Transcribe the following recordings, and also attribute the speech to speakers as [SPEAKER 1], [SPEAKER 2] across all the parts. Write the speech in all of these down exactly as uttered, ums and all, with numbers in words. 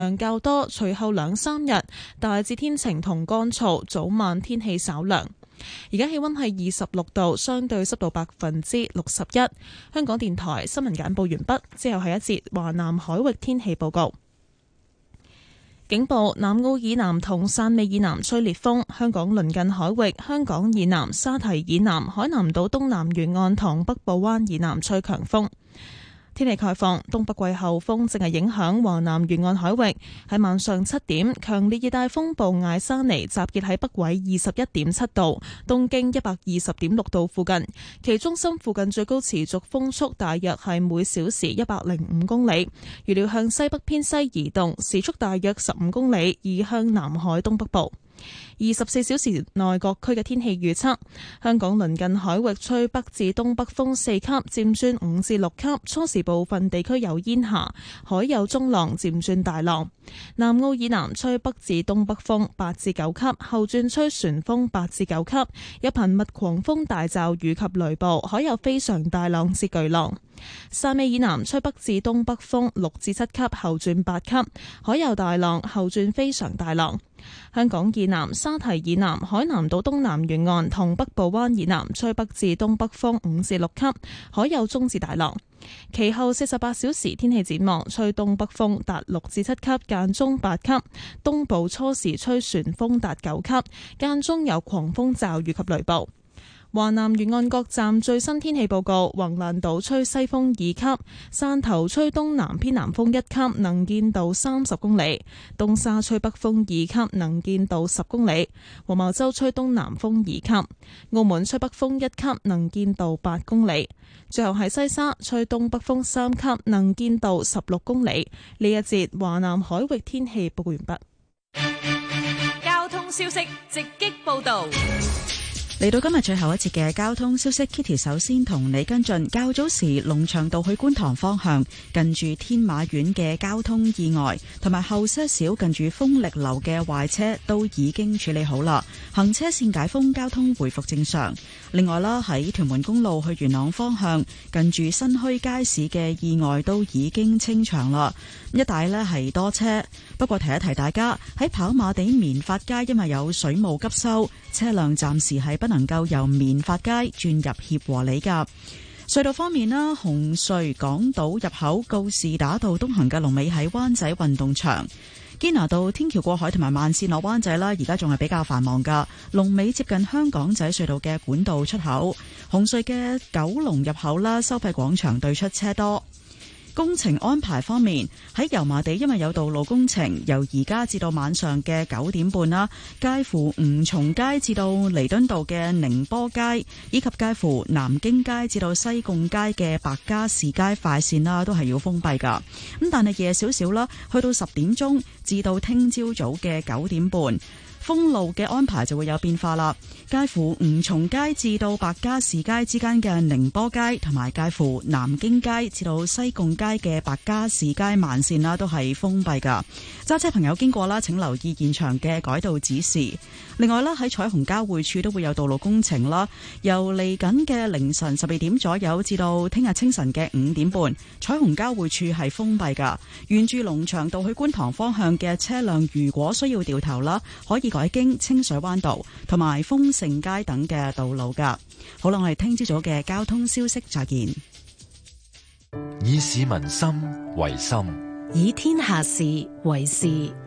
[SPEAKER 1] 量較多，隨後兩三日大致天晴同乾燥，早晚天氣稍涼。而家氣溫係二十六度，相對濕度百分之六十一。香港電台新聞簡報完畢，之後係一節華南海域天氣報告。警報：南澳以南同汕尾以南吹烈風，香港鄰近海域、香港以南、沙堤以南、海南島東南沿岸同北部灣以南吹強風。天氣概況：東北季候風正係影響華南沿岸海域。喺晚上七點，強烈熱帶風暴艾莎尼集結喺北緯二十一點七度、東經一百二十點六度附近，其中心附近最高持續風速大約係每小時一百零五公里，預料向西北偏西移動，時速大約十五公里，移向南海東北部。二十四小時內各區嘅天氣預測：香港鄰近海域吹北至東北風四級，漸轉五至六級，初時部分地區有煙霞，海有中浪，漸轉大浪。南澳以南吹北至東北風八至九級，後轉吹旋風八至九級，有頻密狂風大驟雨及雷暴，海有非常大浪至巨浪。汕尾以南吹北至東北風六至七級，後轉八級，海有大浪，後轉非常大浪。香港以南、沙堤以南、海南島東南沿岸同北部灣以南吹北至東北風五至六級，海有中至大浪。其後四十八小時天氣展望，吹東北風達六至七級，間中八級，東部初時吹旋風達九級，間中有狂風驟雨及雷暴。華南沿岸各站最新天氣報告：橫瀾島吹西風二級，汕頭吹東南偏南風一級，能見度三十公里；東沙吹北風二級，能見度十公里；黃茅洲吹東南風二級，澳門吹北風一級，能見度八公里。最後係西沙吹東北風三級，能見度十六公里。呢一節華南海域天氣報告完畢。
[SPEAKER 2] 交通消息直擊報道。
[SPEAKER 3] 嚟到今日最後一節嘅交通消息 ，Kitty 首先同你跟進。較早時龍翔道去觀塘方向近住天馬苑嘅交通意外，同埋後些少近住豐力樓嘅壞車都已經處理好啦，行車線解封，交通回復正常。另外啦，喺屯門公路去元朗方向近住新墟街市嘅意外都已經清場啦，一帶呢係多車。不過提一提大家，喺跑馬地棉發街因為有水務急修，車輛暫時係不能夠由棉發街轉入協和里噶。隧道方面啦，紅隧港島入口告士打道東行嘅龍尾喺灣仔運動場，堅拿道天橋過海同埋慢線落灣仔啦，而家仲係比較繁忙噶。龍尾接近香港仔隧道嘅管道出口，紅隧嘅九龍入口啦，收費廣場對出車多。工程安排方面，喺油麻地因為有道路工程，由而家至到晚上嘅九點半啦，介乎吳松街至到彌敦道嘅寧波街，以及介乎南京街至到西貢街嘅白加士街快線啦，都係要封閉噶。咁但係夜少少啦，去到十點鐘至到聽朝早嘅九點半，封路嘅安排就會有變化啦。介乎吳松街至到白加士街之間嘅寧波街，同埋介乎南京街至到西貢街嘅白加士街慢線啦，都係封閉噶。揸車朋友經過啦，請留意現場嘅改道指示。另外啦，喺彩虹交匯處都會有道路工程啦，由嚟緊嘅凌晨十二點左右至到聽日清晨嘅五點半，彩虹交匯處係封閉噶。沿住龍翔道去觀塘方向嘅車輛，如果需要掉頭啦，可以改經清水灣道同埋豐盛街等嘅道路噶。好啦，我哋聽朝早嘅交通消息再見。
[SPEAKER 4] 以市民心為心，
[SPEAKER 2] 以天下事為事。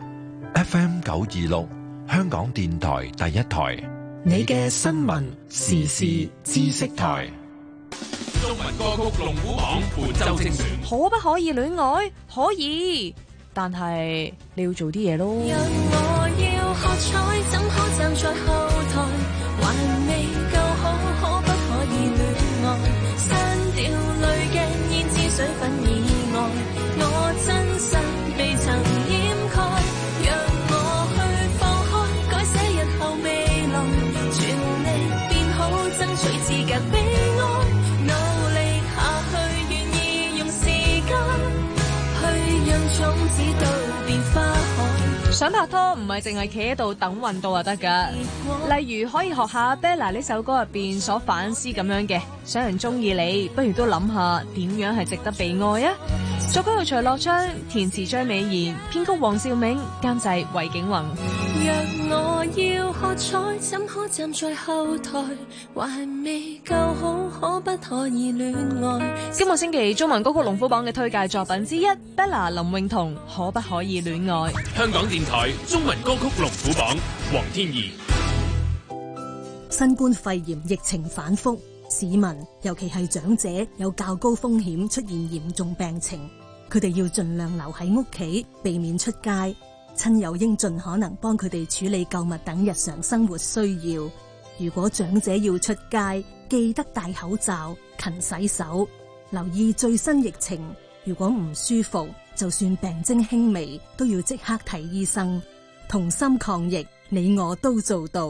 [SPEAKER 4] F M 九二六，香港電台第一台，
[SPEAKER 2] 你嘅新聞時事知識台。
[SPEAKER 5] 中文歌曲龍虎榜本周精選。
[SPEAKER 2] 可不可以戀愛？可以，但係你要做啲嘢咯。
[SPEAKER 6] 讓我要喝彩，怎可站在後台？還未夠好，可不可以戀愛？刪掉濾鏡，焉知水分以外，我真實未曾掩蓋。讓我去放開，改寫日後未來，全力變好，爭取資格被愛。努力下去，願意用時間去讓種子都變花海。
[SPEAKER 2] 想拍拖唔係淨係企喺度等運到就得噶，例如可以學下 Bella 呢首歌入邊所反思咁樣嘅，想人中意你，不如都諗下點樣係值得被愛啊。 作曲係徐樂章，填詞張美賢，編曲黃兆銘，監製衛景宏。
[SPEAKER 6] 若我要喝彩，怎可站在後台？還未夠好，可不可以戀愛？
[SPEAKER 2] 今個星期中文歌曲龍虎榜嘅推介作品之一 ，Bella 林詠彤可不可以戀愛？
[SPEAKER 5] 香港電台中文歌曲龍虎榜，黃天怡。
[SPEAKER 7] 新冠肺炎疫情反覆，市民尤其係長者有較高風險出現嚴重病情，佢哋要盡量留喺屋企，避免出街。親友應盡可能幫佢哋處理購物等日常生活需要。如果長者要出街，記得戴口罩、勤洗手，留意最新疫情。如果唔舒服，就算病徵輕微，都要即刻睇醫生。同心抗疫，你我都做到。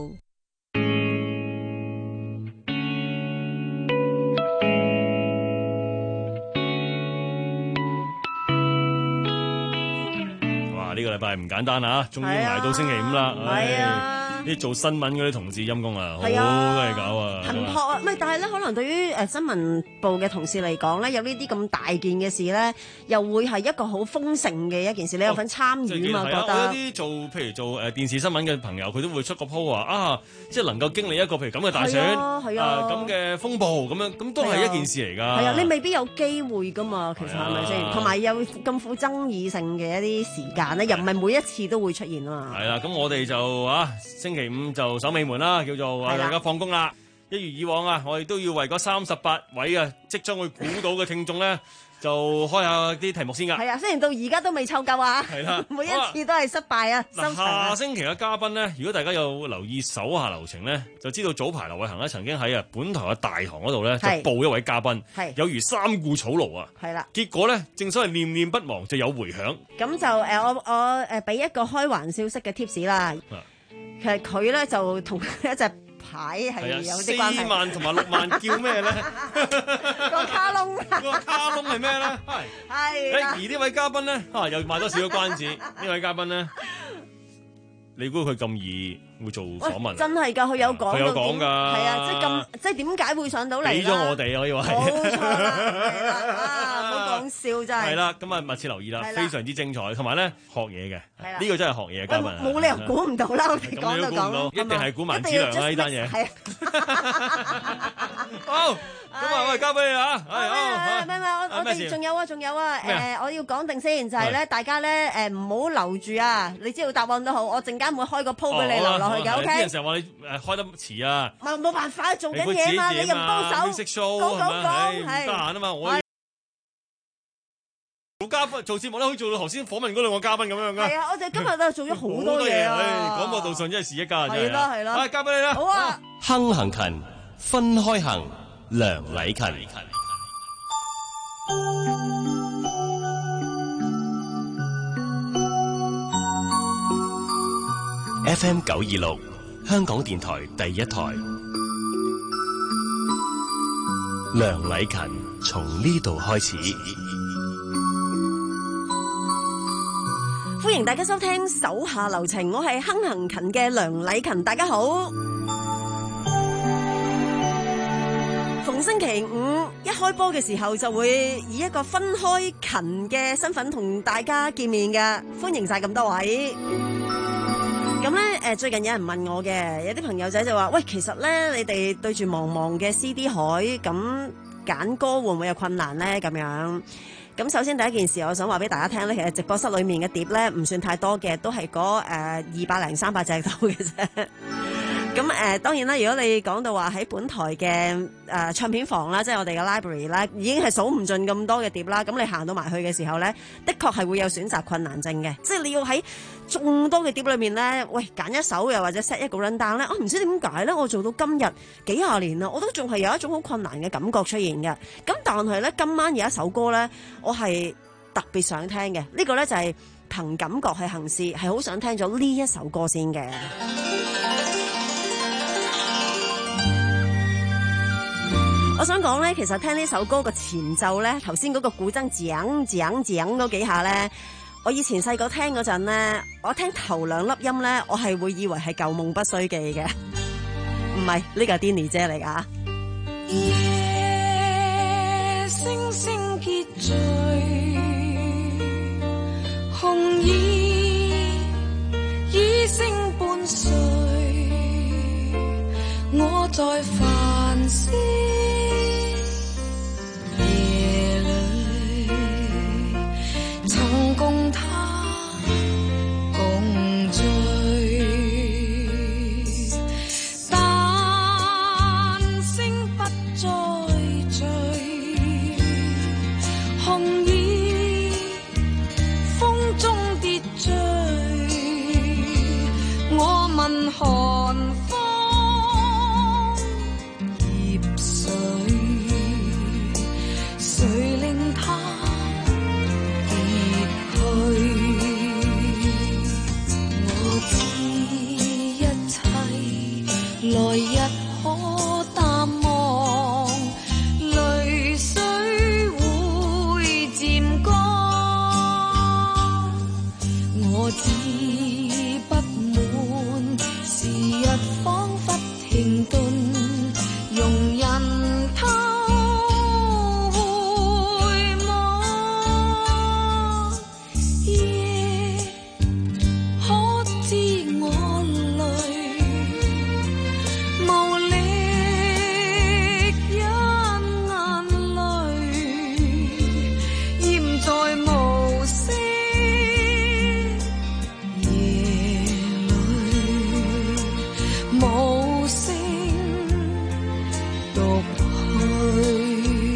[SPEAKER 8] 呢個禮拜唔簡單啊，終於捱到星期五啦！係啊，啲做新聞嗰啲同事陰功啊，好多嘢搞啊，
[SPEAKER 9] 頻撲啊！唔係，但係咧，可能對於誒新聞部嘅同事嚟講咧，有呢啲咁大件嘅事咧，又會係一個好豐盛嘅一件事，你有份參與嘛？覺得
[SPEAKER 8] 我有啲做譬如做誒電視新聞嘅朋友，佢都會出個 po 話啊，即係能夠經歷一個譬如咁嘅大選，
[SPEAKER 9] 係啊，
[SPEAKER 8] 咁嘅風暴咁樣，咁都係一件事嚟㗎。
[SPEAKER 9] 係啊，你未必有機會㗎嘛，其實係咪先？同埋有咁富爭議性嘅一啲時間咧，又唔係每一次都會出現啊嘛。
[SPEAKER 8] 係啦，咁我哋就啊星期五就守尾門啦，叫做話大家放工啦。一如以往啊，我哋都要為嗰三十八位啊即將會估到嘅聽眾咧，就開下啲題目先㗎。
[SPEAKER 9] 係啊，雖然到而家都未湊夠啊。係啦，每一次都係失敗啊。
[SPEAKER 8] 嗱，下星期嘅嘉賓咧，如果大家有留意手下留情咧，就知道早排劉偉恒咧曾經喺啊本台嘅大堂嗰度咧就報一位嘉賓，有如三顧草廬啊。係啦，結果咧正所謂念念不忘，就有迴響。
[SPEAKER 9] 咁就誒我我誒俾一個開玩笑式嘅 tips 啦。其實佢咧就同一隻牌係有啲關係。
[SPEAKER 8] 四萬同埋六萬叫咩咧？
[SPEAKER 9] 個卡窿。
[SPEAKER 8] 個卡窿係咩咧？係。係。而呢位嘉賓咧，啊又賣多少個關子？呢位嘉賓咧，你估佢咁易會做訪問？
[SPEAKER 9] 真係㗎，佢有講。
[SPEAKER 8] 佢有講㗎。
[SPEAKER 9] 係啊，即係咁，即係點解會上到嚟？
[SPEAKER 8] 俾咗我哋可以話係。
[SPEAKER 9] 冇錯啦，啊，唔好講笑真係。
[SPEAKER 8] 係啦，咁啊密切留意啦，非常之精彩，同埋咧學嘢嘅。係啦。呢個真係學嘢嘅嘉賓。
[SPEAKER 9] 冇理由估唔到啦，我哋講就講。
[SPEAKER 8] 一定係估萬子良啦呢單嘢。係。好，咁啊，喂，交俾你啦。係好。
[SPEAKER 9] 唔係唔係，我我哋仲有啊，仲有啊，誒，我要講定先，就係咧，大家咧誒唔好留住啊！你知道答案都好，我陣間會開個鋪俾你留落去嘅，OK？啲人
[SPEAKER 8] 成日話你誒開得遲啊！
[SPEAKER 9] 冇冇辦法，做緊嘢嘛，你又唔幫手，講講講，係唔得閒啊嘛！我做嘉賓做節目咧，可以做到頭先訪問嗰兩個嘉賓咁樣噶。係啊，我哋今日啊做咗好多嘢啊！
[SPEAKER 8] 廣播道上真係是一家，
[SPEAKER 9] 係啦係啦。
[SPEAKER 8] 啊，交俾你啦！
[SPEAKER 9] 好啊。
[SPEAKER 10] 亨行勤，分開行，梁禮勤。F M 九二六，香港電台第一台。梁禮勤從呢度開始。
[SPEAKER 9] 歡迎大家收聽手下留情，我係亨行勤嘅梁禮勤，大家好。逢星期五一開波嘅時候，就會以一個分開勤嘅身份同大家見面嘅，歡迎晒咁多位。咁咧，誒最近有人問我嘅，有啲朋友仔就話：喂，其實咧，你哋對住茫茫嘅 C D 海，咁揀歌會唔會有困難咧？咁樣。咁首先第一件事，我想話俾大家聽咧，其實直播室裏面嘅碟咧唔算太多嘅，都係嗰誒二百零三百隻到嘅啫。咁誒、呃、當然啦，如果你講到話喺本台嘅誒、呃、唱片房啦，即係我哋嘅 library 啦，已經係數唔盡咁多嘅碟啦。咁你行到埋去嘅時候咧，的確係會有選擇困難症嘅，即係你要喺眾多嘅碟裏面咧，喂揀一首又或者 set 一個 run down 咧，我唔知點解咧，我做到今日幾廿年啦，我都仲係有一種好困難嘅感覺出現嘅。咁但係咧，今晚有一首歌咧，我係特別想聽嘅，呢、這個咧就係憑感覺去行事，係好想聽咗呢一首歌先嘅。我想講咧，其實聽呢首歌個前奏咧，頭先嗰個古箏井井井嗰幾下咧，我以前細個聽嗰陣咧，我聽頭兩粒音咧，我係會以為係舊夢不須記嘅，唔係，呢個係 Denny 姐嚟噶。
[SPEAKER 6] 夜星星結聚在繁星夜裏，曾共他共醉，但星不再聚，紅衣風中跌墜，我問寒來日可淡忘，淚水會漸乾，我只不滿時日彷彿停頓，容人偷回望，夜可知我淚無力因眼淚淹在無聲夜裏，無聲獨去。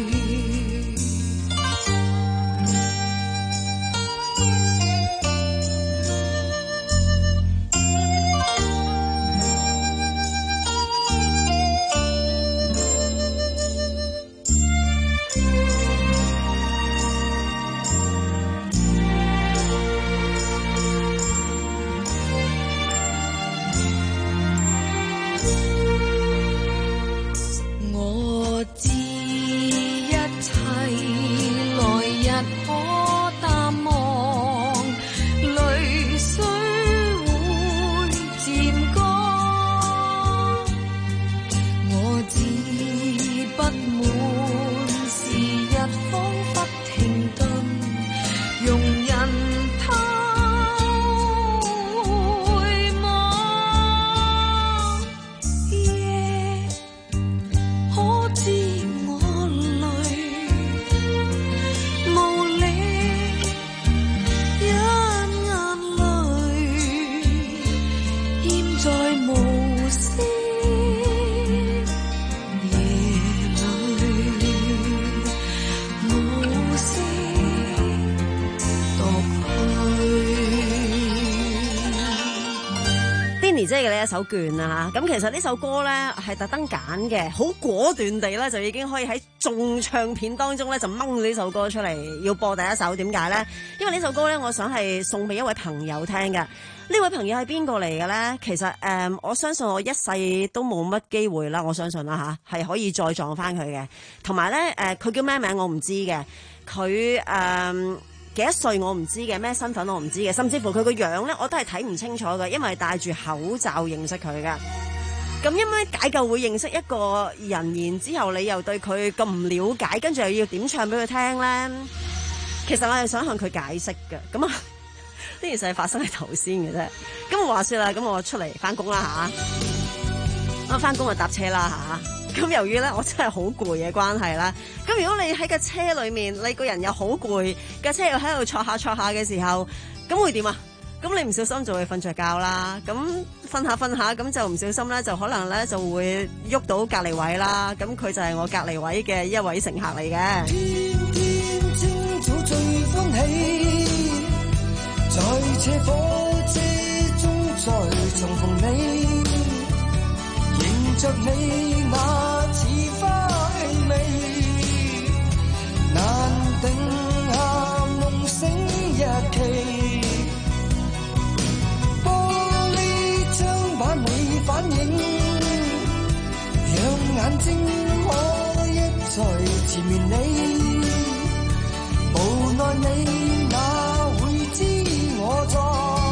[SPEAKER 6] 我知一切來日可淡忘，淚水會漸乾，我只不滿時日彷彿停頓，容人偷回望，夜可知我淚無力因眼淚淹在無聲夜裏，無聲獨去。
[SPEAKER 9] Denny 姐嘅呢一首卷啊，咁其實呢首歌咧係特登揀嘅，好果斷地咧就已經可以喺眾唱片當中咧就掹呢首歌出嚟，要播第一首。點解咧？因為呢首歌咧，我想係送俾一位朋友聽嘅。呢位朋友係邊個嚟嘅咧？其實誒、呃，我相信我一世都冇乜機會啦，我相信啦吓，係可以再撞翻佢嘅。同埋咧，誒、呃，佢叫咩名我唔知嘅，佢誒。呃幾多歲我唔知嘅，咩身份我唔知嘅，甚至乎佢個樣咧我都係睇唔清楚嘅，因為戴住口罩認識佢噶。咁因為解救會認識一個人，然之後你又對佢咁唔了解，跟住又要點唱俾佢聽咧？其實我係想向佢解釋嘅。咁啊，呢件事係發生喺頭先嘅啫。咁話說啦，咁我出嚟翻工啦吓，咁翻工就搭車啦吓。咁由於咧我真係好攰嘅關係啦，咁如果你喺架車裏面，你個人又好攰，架車又喺度坐下坐下嘅時候，咁會點啊？咁你唔小心就會瞓着覺啦，咁瞓下瞓下，咁就唔小心咧就可能咧就會喐到隔離位啦，咁佢就係我隔離位嘅一位乘客嚟嘅。
[SPEAKER 11] 天天清早最歡喜，在這火車中再重逢你，迎着你那似花氣味，難定下夢醒日期。玻璃窗把你反映，讓眼睛可一再纏綿你。無奈你哪會知我在，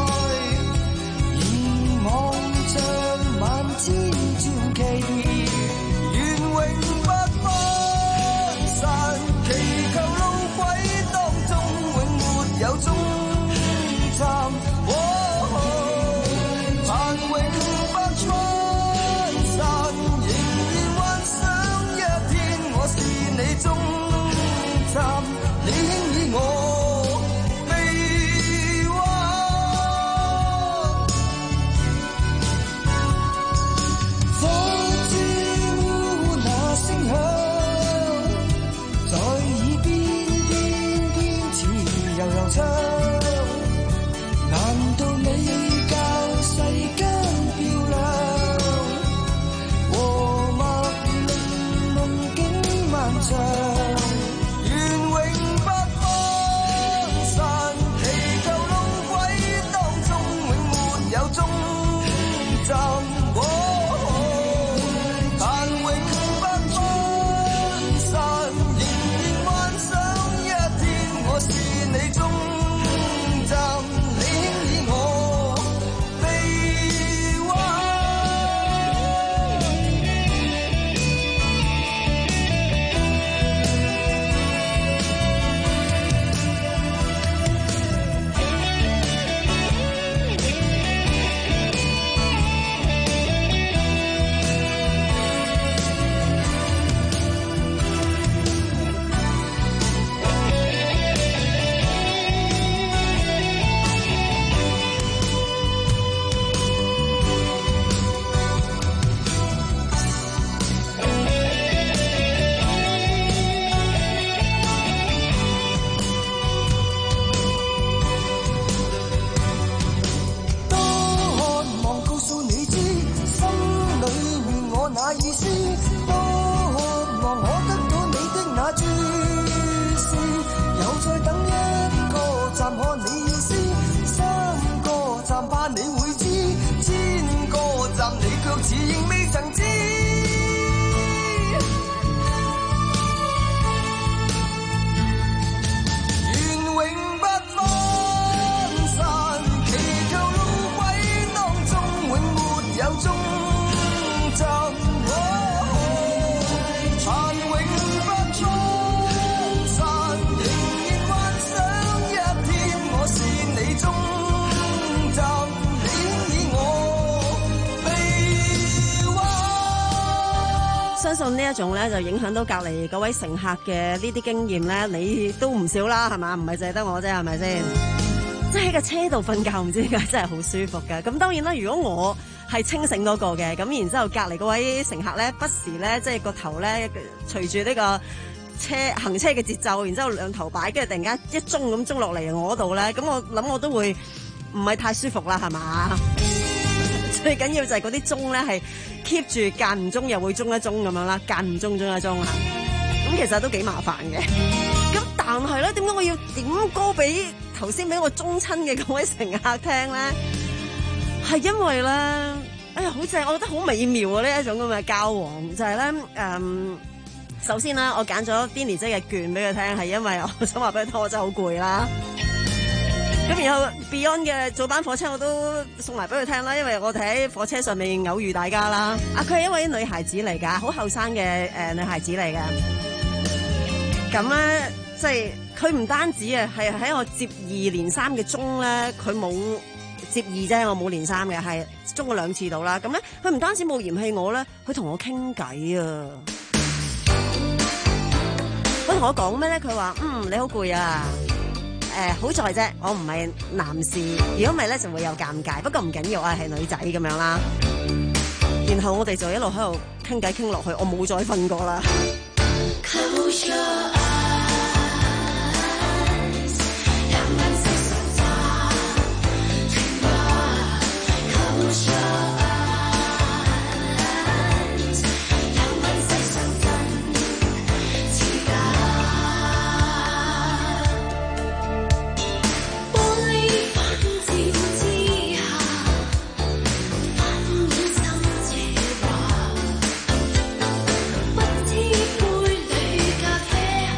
[SPEAKER 11] 凝望着萬千傳奇，願永不分散，祈求路軌當中永沒有終站，哦，盼永不分散，仍哪怕你會知，千個站你卻似仍未曾知。願永不分散，祈求路軌當中永沒有終站。殘永不衝散，仍然幻想一天我是你終站，你以我臂彎。
[SPEAKER 9] 相信呢一種咧就影響到隔離嗰位乘客嘅呢啲經驗咧，你都唔少啦，係嘛？唔係淨係得我啫，係咪先？即係喺個車度瞓覺，唔知點解真係好舒服㗎。咁當然啦，如果我係清醒嗰個嘅，咁然之後隔離嗰位乘客咧，不時咧即係個頭咧隨住呢個車行車嘅節奏，然之後兩頭擺，跟住突然間一鐘咁鐘落嚟我度咧，咁我諗我都會唔係太舒服啦，係嘛？最緊要就係嗰啲鐘咧係 keep 住間唔中又會鐘一鐘咁樣啦，間唔中鐘一鐘嚇，咁其實都幾麻煩嘅。咁但係咧，點解我要點歌俾頭先俾我中親嘅嗰位乘客聽咧？係因為咧，哎呀好正，我覺得好美妙啊！呢一種咁嘅交往就係咧，誒，首先啦，我揀咗 Denny 姐嘅券俾佢聽，係因為我想話俾佢聽，我真係好攰啦。咁然後 Beyond 嘅早班火車我都送埋俾佢聽啦，因為我哋喺火車上面偶遇大家啦。啊，佢係一位女孩子嚟㗎，好後生嘅誒女孩子嚟㗎。咁咧，即係佢唔單止啊，係喺我接二連三嘅鐘咧，佢冇接二啫，我冇連三嘅，係鐘過兩次到啦。咁咧，佢唔單止冇嫌棄我咧，佢同我傾偈啊。佢同我講咩咧？佢話：嗯，你好攰啊。誒、呃，好在啫，我唔係男士，如果唔係咧就會有尷尬。不過唔緊要啊，係女仔咁樣啦。然後我哋就一路喺度傾偈傾落去，我冇再瞓過啦。
[SPEAKER 6] 不知杯裏咖啡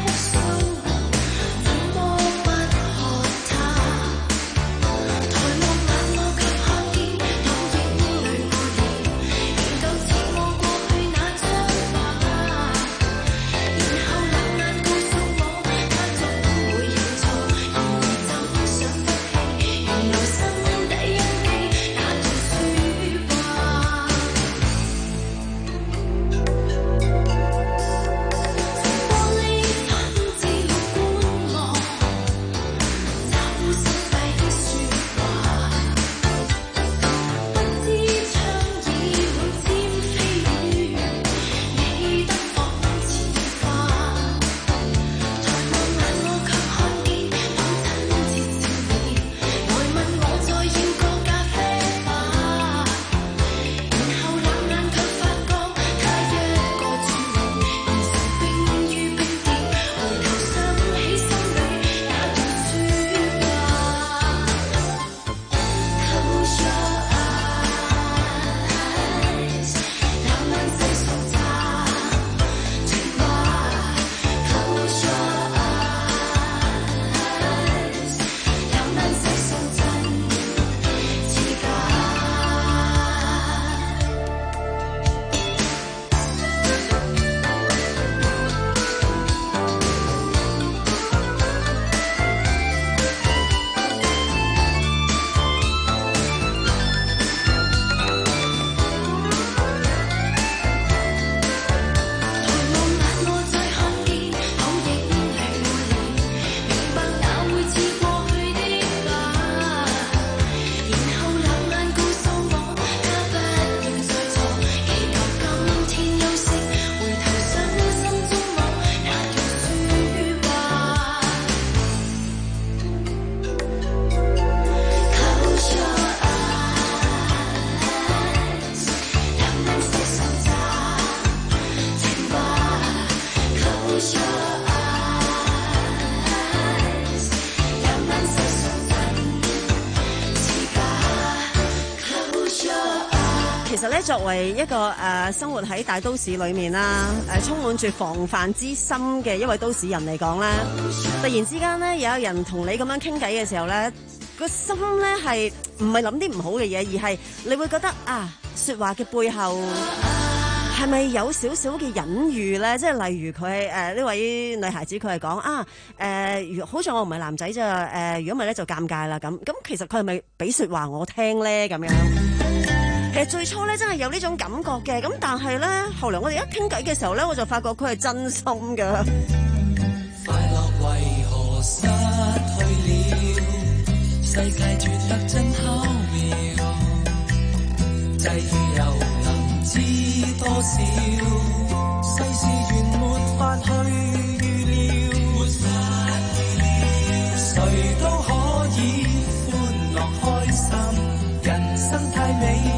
[SPEAKER 9] 其實咧，作為一個誒、呃、生活喺大都市裏面啦，誒、呃、充滿住防範之心嘅一位都市人嚟講咧，突然之間咧有人同你咁樣傾偈嘅時候咧，個心咧係唔係諗啲唔好嘅嘢，而係你會覺得啊，說話嘅背後係咪有少少嘅隱喻咧？即係例如佢誒呢位女孩子佢係講啊誒，如、呃、好似我唔係男仔咋誒，如果唔係咧就尷尬啦咁。咁其實佢係咪俾說話我聽咧咁樣？其實最初咧真係有呢種感覺嘅，咁但係咧後來我哋一傾偈嘅時候咧，我就發覺佢係真心㗎。
[SPEAKER 11] 快樂為何失去了？世界轉得真巧妙，際遇又能知多少？世事原沒法去預料，沒法預料，誰都可以歡樂開心，人生太美。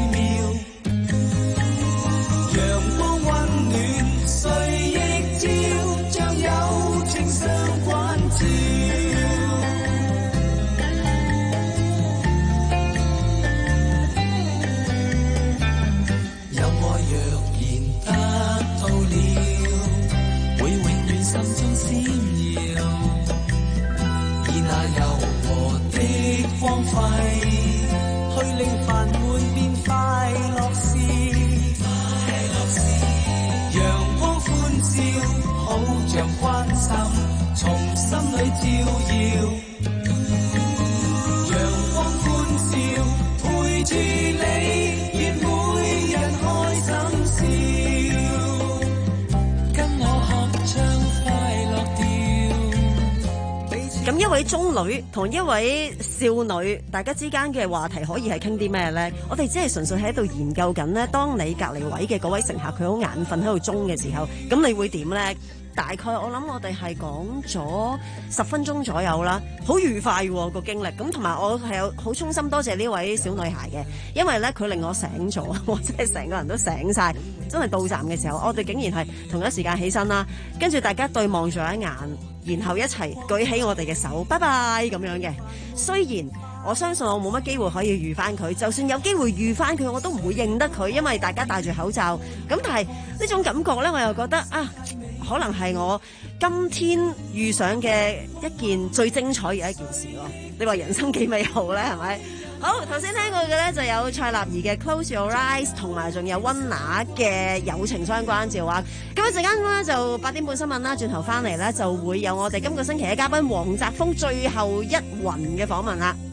[SPEAKER 11] 光輝去令煩悶變快樂事，快樂事，陽光歡笑，好像關心，從心裏照耀。陽光歡笑，陪住你，願每日開心笑，跟我合唱快樂調。
[SPEAKER 9] 咁一位中女同一位少女，大家之間嘅話題可以係傾啲咩呢？我哋只係純粹喺度研究緊呢。當你隔離位嘅嗰位乘客佢好眼瞓喺度鐘嘅時候，咁你會點呢？大概我諗我哋係講咗十分鐘左右啦，好愉快喎個經歷。咁同埋我係有好衷心多謝呢位小女孩嘅，因為呢，佢令我醒咗，我真係成個人都醒晒。真係到站嘅時候，我哋竟然係同一時間起身啦，跟住大家對望咗一眼，然後一齊舉起我哋嘅手，拜拜咁樣嘅。雖然我相信我冇乜機會可以遇翻佢，就算有機會遇翻佢，我都唔會認得佢，因為大家戴住口罩。咁但係呢種感覺呢，我又覺得啊，可能係我今天遇上嘅一件最精彩嘅一件事咯。你話人生幾美好呢？係咪？好，頭先聽過嘅呢就有蔡立兒嘅 Close Your Eyes， 同埋仲有溫拿嘅友情相關照啊。咁一陣間呢就八點半新聞啦，轉頭翻嚟呢就會有我哋今個星期嘅嘉賓黃澤鋒最後一雲嘅訪問啦。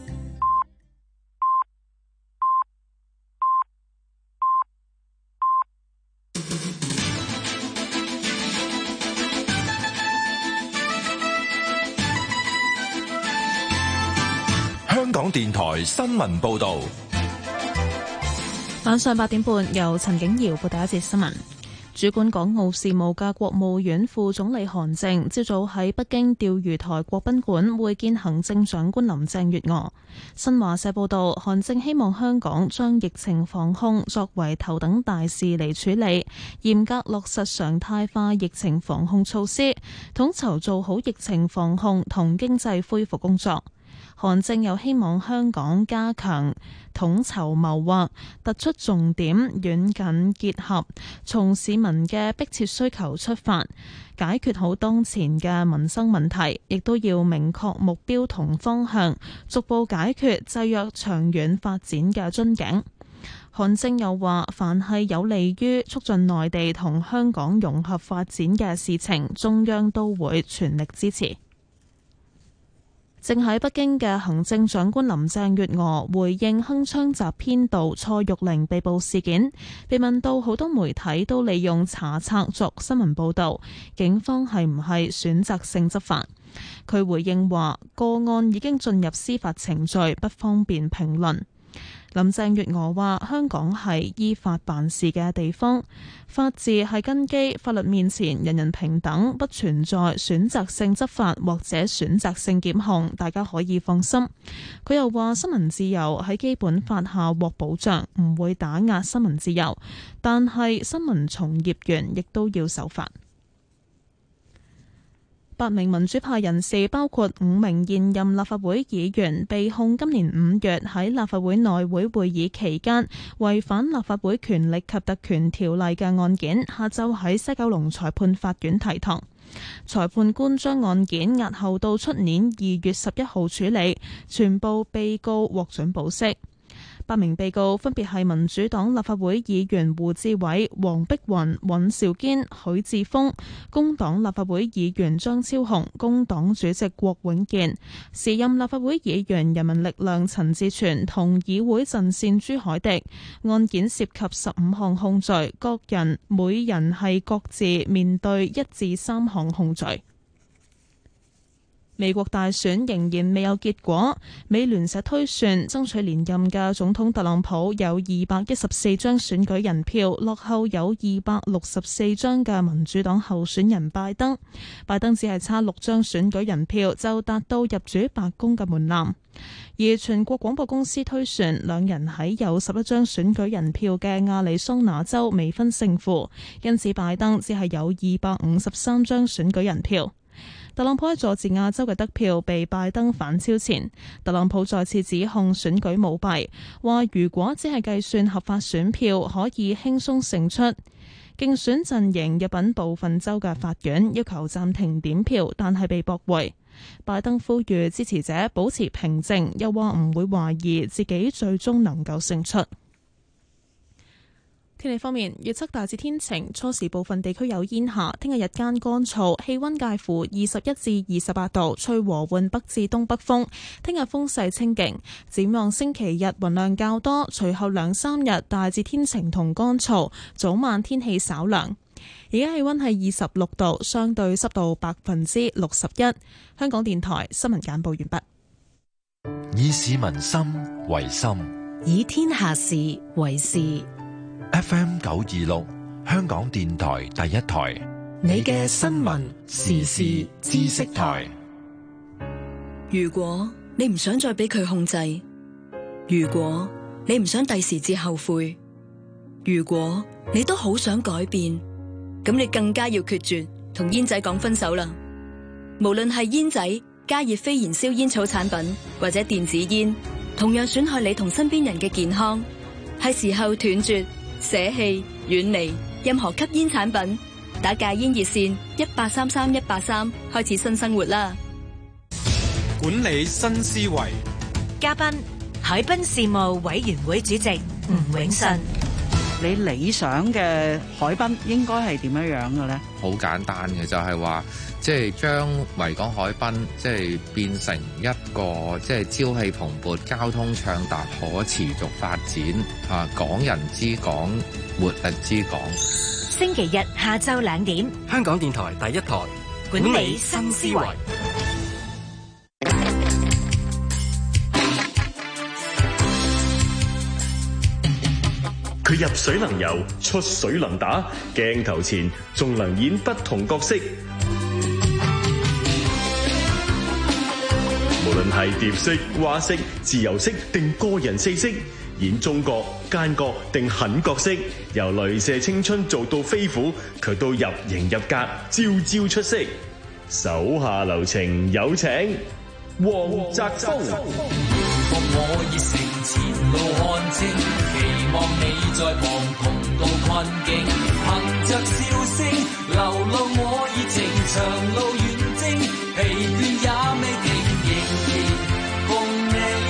[SPEAKER 4] 香港電台新聞報道，
[SPEAKER 1] 晚上八點半由陳景瑤報第一節新聞。主管港澳事務嘅國務院副總理韓正朝早喺北京釣魚台國賓館會見行政長官林鄭月娥。新華社報道，韓正希望香港將疫情防控作為頭等大事嚟處理，嚴格落實常態化疫情防控措施，統籌做好疫情防控同經濟恢復工作。韓正又希望香港加強統籌謀劃，突出重點，遠近結合，從市民嘅迫切需求出發，解決好當前嘅民生問題，亦都要明確目標同方向，逐步解決制約長遠發展嘅樽頸。韓正又話，凡係有利於促進內地同香港融合發展嘅事情，中央都會全力支持。正喺北京嘅行政長官林鄭月娥回應鏗鏘集編導蔡玉玲被捕事件，被問到好多媒體都利用查冊作新聞報導，警方係唔係選擇性執法？佢回應話，個案已經進入司法程序，不方便評論。林鄭月娥話，香港係依法辦事嘅地方，法治係根基，法律面前人人平等，不存在選擇性執法或者選擇性檢控，大家可以放心。佢又話，新聞自由喺基本法下獲保障，唔會打壓新聞自由，但係新聞從業員亦都要守法。 八名民主派人士，包括五名現任立法會議員，被控今年五月喺立法會內會會議期間違反立法會權力及特權條例嘅案件，下晝喺西九龍裁判法院提堂。裁判官將案件押後到出年二月十一號處理，全部被告獲准保釋。八名被告分別係民主黨立法會議員胡志偉、黃碧雲、尹兆堅、許智峰，工黨立法會議員張超雄，工黨主席郭永健，時任立法會議員人民力量陳志全同議會陣線朱凱廸。案件涉及十五項控罪，各人每人係各自面對一至三項控罪。美國大選仍然未有結果，美聯社推算爭取連任嘅總統特朗普有二百一十四張選舉人票，落後有二百六十四張嘅民主黨候選人拜登。拜登只係差六張選舉人票就達到入主白宮嘅門檻。而全國廣播公司推算，兩人喺有十一張選舉人票嘅亞利桑那州未分勝負，因此拜登只係有二百五十三張選舉人票。特朗普喺佐治亞州嘅得票被拜登反超前，特朗普再次指控選舉舞弊，話如果只係計算合法選票，可以輕鬆勝出。競選陣營入稟部分州嘅法院，要求暫停點票，但係被駁回。拜登呼籲支持者保持平靜，又話唔會懷疑自己最終能夠勝出。天氣方面，預測大致天晴，初時部分地區有煙霞。聽日日間乾燥，氣溫介乎二十一至二十八度，吹和緩北至東北風。聽日風勢清勁。展望星期日雲量較多，隨後兩三日大致天晴同乾燥，早晚天氣稍涼。而家氣溫係二十六度，相對濕度百分之六十一。香港電台新聞簡報完
[SPEAKER 4] 畢。以市民心為心，
[SPEAKER 12] 以天下事為事。
[SPEAKER 4] F M 九二六，香港電台第一台，
[SPEAKER 12] 你嘅新聞時事知識台。
[SPEAKER 13] 如果你唔想再俾佢控制，如果你唔想第時至後悔，如果你都好想改變，咁你更加要決絕同煙仔講分手啦。無論係煙仔、加熱非燃燒煙草產品或者電子煙，同樣損害你同身邊人嘅健康。係時候斷絕、捨棄、遠離任何吸煙產品，打戒煙熱線一八三三一八三，開始新生活啦。
[SPEAKER 14] 管理新思維，
[SPEAKER 15] 嘉賓海濱事務委員會主席吳永信。
[SPEAKER 16] 你理想嘅海濱應該係點樣樣嘅咧？
[SPEAKER 17] 好簡單嘅，就係話，即係將維港海濱即係變成一個即係朝氣蓬勃、交通暢達、可持續發展啊！港人之港，活力之港。
[SPEAKER 15] 星期日下晝兩點，
[SPEAKER 14] 香港電台第一台
[SPEAKER 15] 管理新思維。
[SPEAKER 18] 佢入水能游，出水能打，鏡頭前仲能演不同角色。無論係蝶式、蛙式、自由式定個人四式，演中角、奸角定狠角色，由雷射青春做到飛虎，佢都入型入格，招招出色。手下留情，有請黃澤鋒。
[SPEAKER 19] 我熱誠前路看清，期望你在旁同渡困境，憑着笑聲流露我熱情，長路遠征，疲倦也未停，仍然共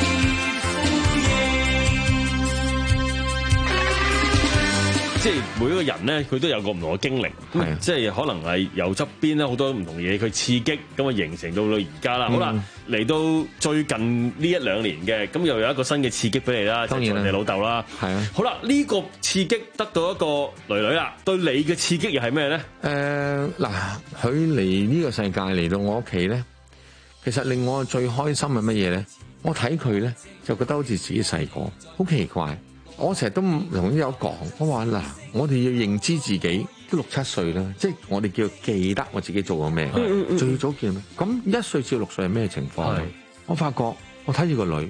[SPEAKER 19] 你呼應。
[SPEAKER 8] 即係每一個人咧，佢都有個唔同嘅經歷，咁即係可能係由側邊咧好多唔同嘢佢刺激，咁啊形成到到而家啦。好啦，嚟到最近呢一兩年嘅，咁又有一個新嘅刺激俾你啦，當然係你老豆啦。係啊，好啦，呢個刺激得到一個女女啦，對你嘅刺激又係咩咧？
[SPEAKER 20] 誒嗱，佢嚟呢個世界嚟到我屋企咧，其實令我最開心係乜嘢咧？我睇佢咧就覺得好似自己細個，好奇怪。我成日都同啲友講，我話嗱，我哋要認知自己都六七歲啦，即係我哋叫記得我自己做過咩。嗯嗯、最早叫咩？咁一歲至六歲係咩情況？我發覺我睇住個女，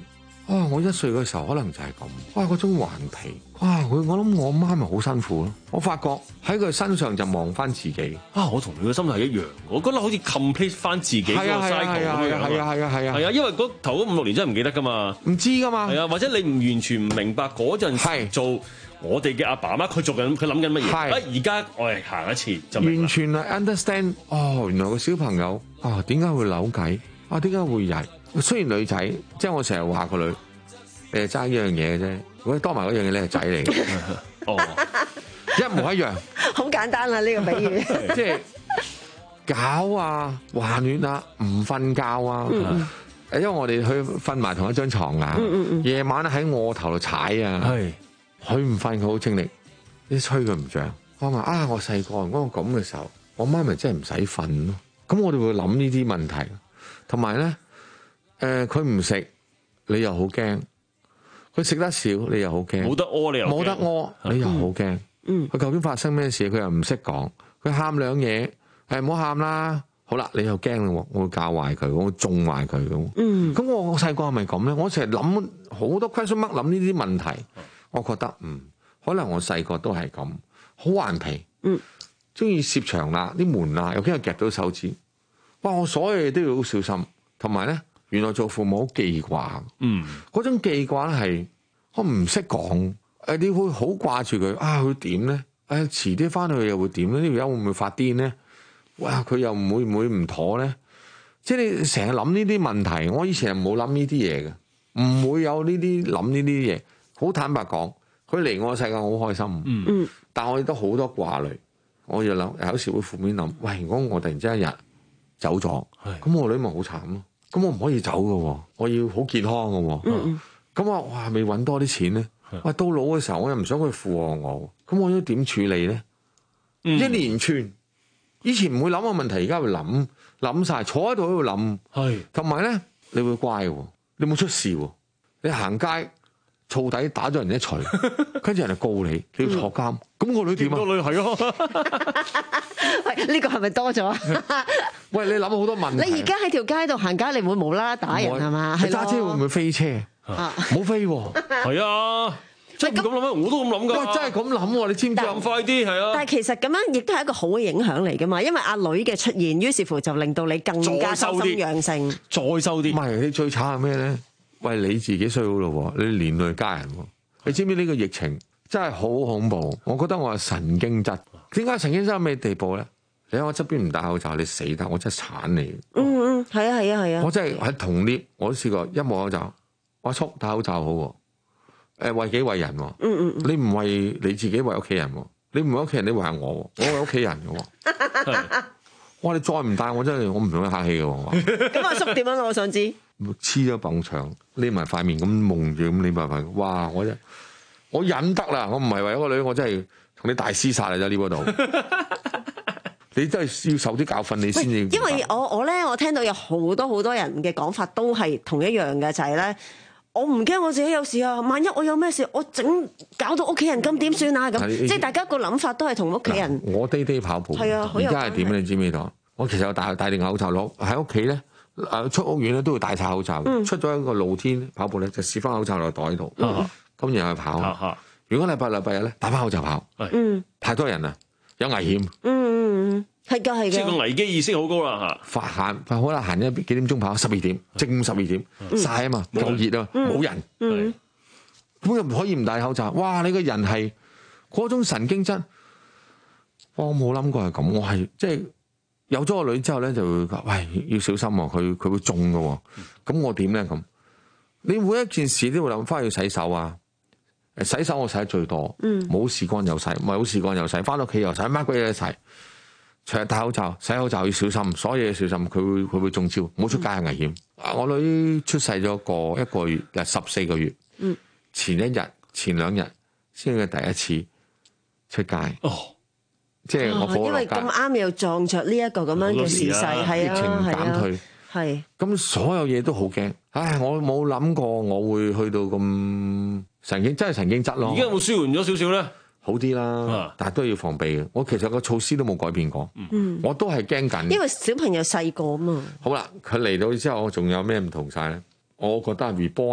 [SPEAKER 20] 哇！我一歲嘅時候可能就係咁，哇！嗰種頑皮，哇！佢我諗我媽咪好辛苦咯。我發覺喺佢身上就望翻自己。
[SPEAKER 8] 啊！我同你嘅心態一樣，我覺得好似 complete 翻自己個 cycle 咁樣。係啊係啊係啊係啊係啊！係啊，因為嗰頭嗰五六年真係唔記得噶嘛，
[SPEAKER 20] 唔知噶嘛。
[SPEAKER 8] 係啊，或者你唔完全唔明白嗰陣時做我哋嘅阿爸阿媽，佢做緊佢諗緊乜嘢？係而家我係行一次就明。完全係 understand。哦，原來個小朋友啊，點解會扭計？啊，點解會曳？雖然女仔，即係我成日話個女，你係爭一樣嘢嘅啫。如果多埋嗰樣嘢，你係仔嚟嘅。哦，一模一樣。
[SPEAKER 9] 好簡單啦，呢個比喻。
[SPEAKER 20] 即係搞啊、還亂啊、唔瞓覺啊。嗯嗯，因為我哋去瞓埋同一張床啊。嗯嗯，夜晚喺我頭度踩啊。係。佢唔瞓，佢好精力。一吹佢唔脹。我話啊，我細個嗰個咁嘅時候，我媽咪真係唔使瞓咯。咁我哋會諗呢啲問題，同埋咧。誒佢唔食，你又好驚；佢食得少，你又好驚。冇得屙，你又冇得屙，你又好驚。嗯，佢究竟發生咩事？佢又唔識講。佢喊兩嘢，誒唔好喊啦。好啦，你又驚啦，我會教壞佢，我會縱壞佢咁。嗯，咁我我細個係咪咁咧？我成日諗好多 question mark，諗呢啲問題。我覺得嗯，可能我細個都係咁，好頑皮。嗯，中意攝牆罅、啲門罅，又驚佢夾到手指。哇！我所有嘢都要好小心，同埋咧。原來做父母好記掛，嗯，嗰種記掛咧係我唔識講，誒你會好掛住佢啊，佢點咧？誒遲啲翻去又會點咧？呢條友會唔會發癲咧？哇！佢又唔會唔會唔妥咧？即係你成日諗呢啲問題，我以前係冇諗呢啲嘢嘅，唔會有呢啲諗呢啲嘢。好坦白講，佢嚟我世界我好開心，嗯，但我亦都好多掛慮，我要諗有時會負面諗，喂，如果我突然之間一日走咗，咁我女咪好慘咯。咁我唔可以走㗎，我要好健康㗎。嗯，咁我哇未揾多啲錢咧，喂到老嘅時候我又唔想佢附和我，咁我要點處理咧？嗯、一連串，以前唔會諗個問題，而家會諗諗晒，坐喺度喺度諗。係，同埋咧，你會乖喎，你冇出事喎，你行街燥底打咗人一錘，跟住人哋告你，你要坐監，咁、嗯、個女點啊？個女係咯。
[SPEAKER 9] 喂，呢、呢個係咪多咗？
[SPEAKER 20] 喂，你諗好多問題。
[SPEAKER 9] 你而家喺條街度行街，你唔會無啦啦打人係嘛？
[SPEAKER 20] 你揸車會唔會飛車？啊，冇飛喎。係啊，真係咁諗咩？我都咁諗㗎。喂，真係咁諗喎，你知唔知？咁快啲係啊！
[SPEAKER 9] 但係其實咁樣亦都係一個好嘅影響嚟㗎嘛，因為阿女嘅出現，於是乎就令到你更加修心養性，再收啲。唔係，你最慘係咩咧？喂，你自己衰好咯，你連累家人喎。你知唔知呢個疫情真係好恐怖？我覺得我係神經質。點解神經質到咩地步咧？你喺我側邊唔戴口罩，你死得我真係鏟你。 嗯嗯，係啊係啊係啊！
[SPEAKER 20] 我真係喺同 lift，我都試過一冇口罩，我速戴口罩好喎。誒，為己為人喎。嗯嗯你唔為你自己，為屋企人喎。你唔為屋企人，你為下我，我為屋企人嘅喎。我話你再唔戴，我真係我唔同你客氣嘅喎。
[SPEAKER 9] 咁阿叔點樣？我想知。
[SPEAKER 20] 黐咗埲牆，匿埋塊面咁蒙住咁匿埋塊，哇！我真我忍得啦，我唔係為咗個女，我真係同你大廝殺嚟啫呢嗰度。你真係要受啲教訓，你先至。
[SPEAKER 9] 因為我我咧，我聽到有好多好多人嘅講法都係同一樣嘅，就係、是、咧，我唔驚我自己有事啊，萬一我有咩事，我整搞到屋企人咁點算啊？咁即係大家個諗法都係同屋企人。
[SPEAKER 20] 我低低跑步，係啊，而家係點你知唔知道？我其實有戴戴定口罩攞喺屋企咧。誒出屋苑咧都會戴晒口罩，嗯、出咗一個露天跑步咧就試翻口罩落袋度，咁、嗯、然後去跑。嗯、如果禮拜禮拜日咧打翻口罩跑，嗯、太多人啦，有危險。嗯嗯嗯，係㗎係㗎。即係個危機意識好高啦嚇。發行好啦，行一幾點鐘跑？十二點，正午十二點，曬啊嘛，夠熱啊，冇人。咁又唔可以唔戴口罩？哇！你個人係嗰種神經質，我冇諗過係咁，我係即係。有咗個女之後咧，就會話：喂，要小心喎，佢佢會中㗎喎。咁我點咧？咁你每一件事都會諗翻去洗手啊！洗手我洗得最多，冇時間又洗，唔係冇時間又洗，翻到屋企又洗，乜鬼嘢都洗。除咗戴口罩，洗口罩要小心，所有嘢要小心，佢會佢會中招，唔好出街係危險。嗯、我女出世咗個一個月，誒十四個月，嗯、前一日前兩日先係第一次出街。哦。即係我、哦、因為咁啱又撞着呢一個咁樣嘅時勢，係啊，疫情減退，係咁、啊、所有嘢都好驚。唉，我冇諗過我會去到咁神經，真係神經質咯。而家有冇舒緩咗少少咧？好啲啦，啊、但係都要防備嘅。我其實個措施都冇改變過，嗯，我都係驚緊。因為小朋友細個啊嘛。好啦，佢嚟到之後，我仲有咩唔同晒咧？我覺得 reborn 咧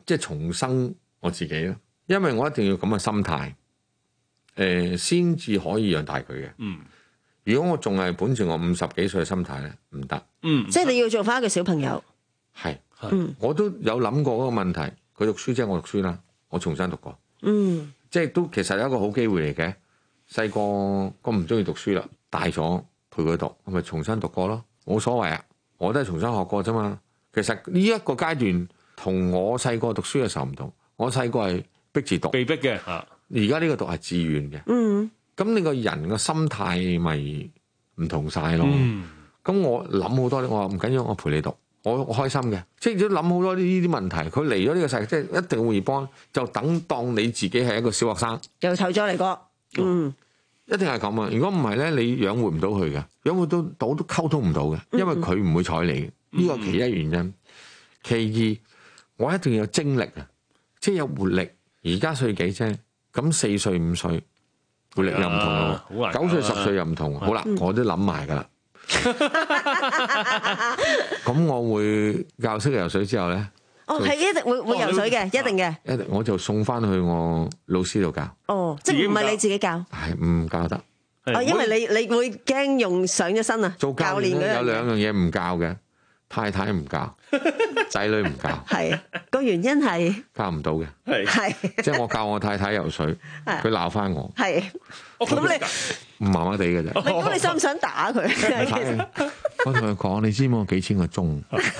[SPEAKER 20] 即係重生我自己咯，因為我一定要咁嘅心態，誒先至可以養大佢嘅。
[SPEAKER 8] 嗯，
[SPEAKER 20] 如果我仲係本住我五十幾歲嘅心態咧，唔得。
[SPEAKER 8] 嗯，
[SPEAKER 9] 即係你要做翻一個小朋友。
[SPEAKER 20] 係，
[SPEAKER 9] 嗯，
[SPEAKER 20] 我都有諗過嗰個問題。佢讀書即係我讀書啦，我重新讀過。
[SPEAKER 9] 嗯，
[SPEAKER 20] 即係都其實有一個好機會嚟嘅。細個我唔中意讀書啦，大咗陪佢讀，我咪重新讀過咯，冇所謂啊！我都係重新學過啫嘛。其實呢一個階段同我細個讀書嘅時候唔同，我細個係逼自讀，
[SPEAKER 8] 被逼嘅嚇。而
[SPEAKER 20] 家呢個讀係自願嘅。
[SPEAKER 9] 嗯，
[SPEAKER 20] 咁你個人嘅心態咪唔同晒咯。咁、嗯、我諗好多，我話唔緊要，我陪你讀，我我開心嘅。即係都諗好多呢啲問題。佢嚟咗呢個世界，即係一定會幫，就等當你自己係一個小學生，
[SPEAKER 9] 由頭再嚟過。嗯，
[SPEAKER 20] 一定係咁啊！如果唔係咧，你養活唔到佢嘅，養活到到都溝通唔到嘅，因為佢唔會睬你嘅。呢個其一原因。其二，我一定要有精力啊，即係有活力。而家歲幾啫？咁四歲五歲活力又唔同咯，九歲十歲又唔同。好啦，我都諗埋噶啦。咁我會教識游水之後咧，
[SPEAKER 9] 哦，係一定會會游水嘅，一定嘅。
[SPEAKER 20] 一定我就送翻去我老師度教。
[SPEAKER 9] 哦，即係唔係你自己教？
[SPEAKER 20] 係唔教得。
[SPEAKER 9] 哦，因為你你會驚用上咗身啊。
[SPEAKER 20] 做教練咧有兩樣嘢唔教嘅，太太唔教，仔女唔教。
[SPEAKER 9] 係個原因係
[SPEAKER 20] 教唔到嘅。
[SPEAKER 9] 係
[SPEAKER 20] 即係我教我太太游水，佢鬧翻我。
[SPEAKER 9] 係咁你
[SPEAKER 20] 麻麻地嘅啫。
[SPEAKER 9] 咁你想唔想打佢？
[SPEAKER 20] 我同佢講，你知唔知我幾錢個鐘？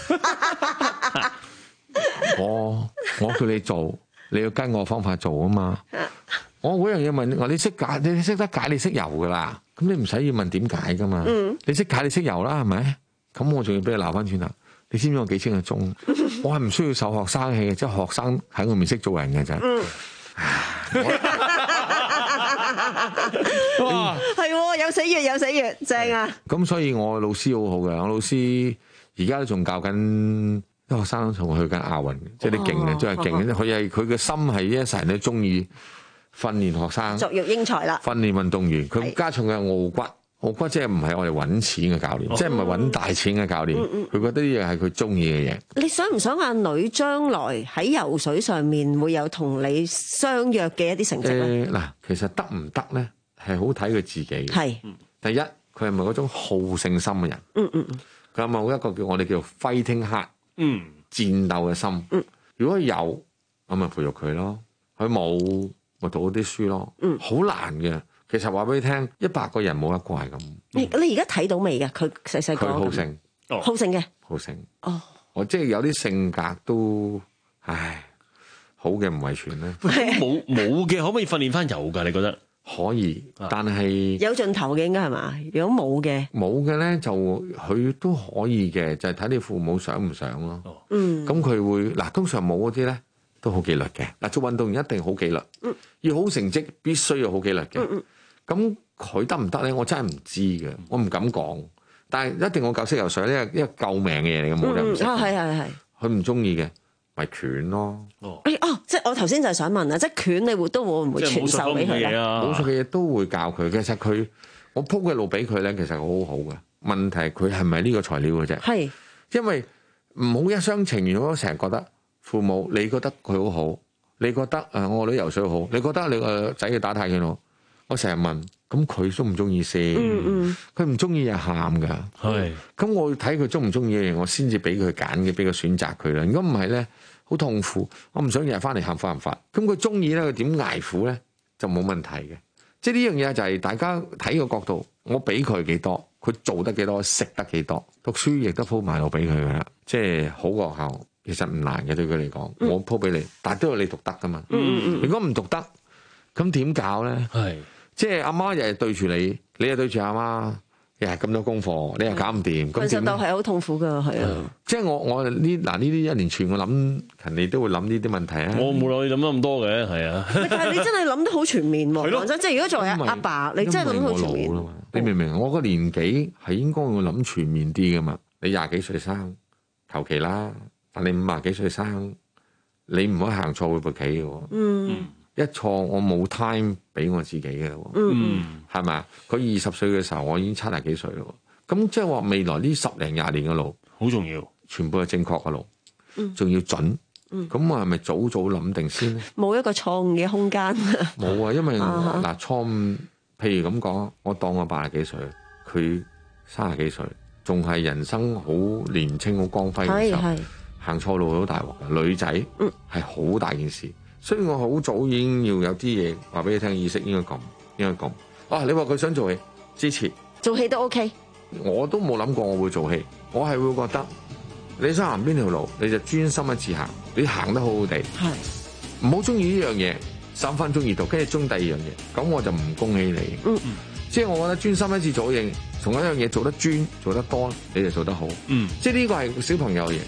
[SPEAKER 20] 我我叫你做，你要跟我方法做啊嘛。我嗰樣嘢問我，你識解，你識得解，你識游噶啦。咁你唔使要問點解噶嘛。嗯、你識解，你識游啦，係咪？咁我仲要俾你鬧翻轉頭。你知唔知我幾千個鐘？我係唔需要受學生氣嘅，即係學生喺我面識做人嘅啫。嗯，
[SPEAKER 9] 哇，係有死穴有死穴，正啊！
[SPEAKER 20] 咁所以我老師好好嘅，我老師而家都仲教緊啲學生，同去緊亞運，即係啲勁嘅，真係勁。佢係佢嘅心係一世人都中意訓練學生，
[SPEAKER 9] 作育英才啦。
[SPEAKER 20] 訓練運動員，佢加重嘅傲骨，傲骨即係唔係我哋揾錢嘅教練，即係唔係揾大錢嘅教練。佢、嗯嗯、覺得呢樣係佢中意嘅嘢。
[SPEAKER 9] 你想唔想阿女將來喺游水上面會有同你相約嘅一啲成績咧？
[SPEAKER 20] 嗱、呃，其實得唔得咧，係好睇佢自己。係第一，佢係咪嗰種好勝心嘅人？嗯嗯嗯。佢有冇一個叫我哋叫做 fighting heart？嗯，戰鬥嘅心。嗯，如果有，咁咪培育佢咯。佢冇，咪讀啲書咯。嗯，好難嘅。其實話俾你聽，一百個人冇一個係咁。
[SPEAKER 9] 你你而家睇到未㗎？佢細細個。佢
[SPEAKER 20] 好勝，
[SPEAKER 9] 好勝嘅。
[SPEAKER 20] 好勝。
[SPEAKER 9] 哦。
[SPEAKER 20] 我即係有啲性格都，唉，好嘅唔遺傳咧。
[SPEAKER 8] 冇冇嘅可唔可以訓練翻有㗎？你覺得？
[SPEAKER 20] 可以，但係
[SPEAKER 9] 有盡頭嘅應該係嘛？如果冇嘅，
[SPEAKER 20] 冇嘅咧就佢都可以嘅，就係、是、睇你父母想唔想咯。
[SPEAKER 9] 嗯，
[SPEAKER 20] 咁佢會嗱，通常冇嗰啲咧都好紀律嘅。嗱，做運動員一定好紀律，嗯，要好成績必須要好紀律嘅。嗯嗯，咁佢得唔得咧？我真係唔知嘅，我唔敢講。但係一定我教識游水呢，因為救命嘅嘢嚟嘅，冇人唔識。
[SPEAKER 9] 啊，係係係，
[SPEAKER 20] 佢唔中意嘅。咪拳咯，
[SPEAKER 9] 哦，哦，即係我頭先就係想問啊，即係拳你會都會唔會傳授俾佢咧？
[SPEAKER 20] 武術嘅嘢都會教佢，其實佢我鋪嘅路俾佢咧，其實好好嘅。問題佢係咪呢個材料嘅啫？係，因為唔好一廂情願，我成日覺得父母你覺得佢好好，你覺得誒我個女游水好，你覺得你個仔要打太極好，我成日問，咁佢中唔中意先？嗯嗯，佢唔中意就喊㗎。係，咁我睇佢中唔中意嘅嘢，我先至俾佢揀嘅，俾佢選擇佢啦。如果唔係咧，好痛苦，我唔想日日翻嚟喊發唔發。咁佢中意咧，佢點捱苦咧就冇問題嘅。即係呢樣嘢就係大家睇個角度，我俾佢幾多，佢做得幾多，食得幾多，讀書亦都鋪埋路俾佢噶啦。即係好學校，其實唔難嘅對佢嚟講，嗯、我鋪俾你，但係都要你讀得噶嘛。嗯嗯，如果唔讀得，咁點搞咧？係，即係阿媽日日對住你，你又對住阿媽。又係咁多功課，你又搞唔掂，咁
[SPEAKER 9] 其實都係好痛苦噶，係啊。
[SPEAKER 20] 即係我我呢嗱呢啲一連串，我諗人哋都會諗呢啲問題啊。
[SPEAKER 8] 我冇諗諗得咁多嘅，係啊。
[SPEAKER 9] 但係你真係諗得好全面喎，講真，即係如果作為阿爸，你真係諗得好全面。
[SPEAKER 20] 你明唔明？我個年紀係應該會諗全面啲噶嘛？你廿幾歲生，求其啦。但你五廿幾歲生，你唔可以行錯會步棋嘅。嗯。一錯我冇 time 俾我自己嘅咯，嗯，係咪啊？佢二十歲嘅時候，我已經七十幾歲咯。咁即係話未來呢十零廿年嘅路好重要，全部係正確嘅路，仲、嗯、要準， 咁我係咪早早諗定先咧？
[SPEAKER 9] 冇一個錯誤嘅空間。
[SPEAKER 20] 冇啊，因為
[SPEAKER 9] 啊
[SPEAKER 20] 嗱錯誤，譬如咁講，我當我八十幾歲，佢三十幾歲，仲係人生好年青、好光輝嘅時候，行錯路好大鑊嘅。女仔係好大件事，所以我好早已經要有啲嘢話俾你聽，意識應該咁，應該咁。啊，你話佢想做戲，支持
[SPEAKER 9] 做戲都 OK。
[SPEAKER 20] 我都冇諗過我會做戲，我係會覺得你想行邊條路，你就專心一次行，你行得好好地，
[SPEAKER 9] 係
[SPEAKER 20] 唔好中意呢樣嘢，三分鐘熱度，跟住中第二樣嘢，咁我就唔恭喜你。
[SPEAKER 9] 嗯，
[SPEAKER 20] 即係我覺得專心一次做嘢，同一樣嘢做得專做得多，你就做得好。嗯，即係呢個係小朋友嘅嘢。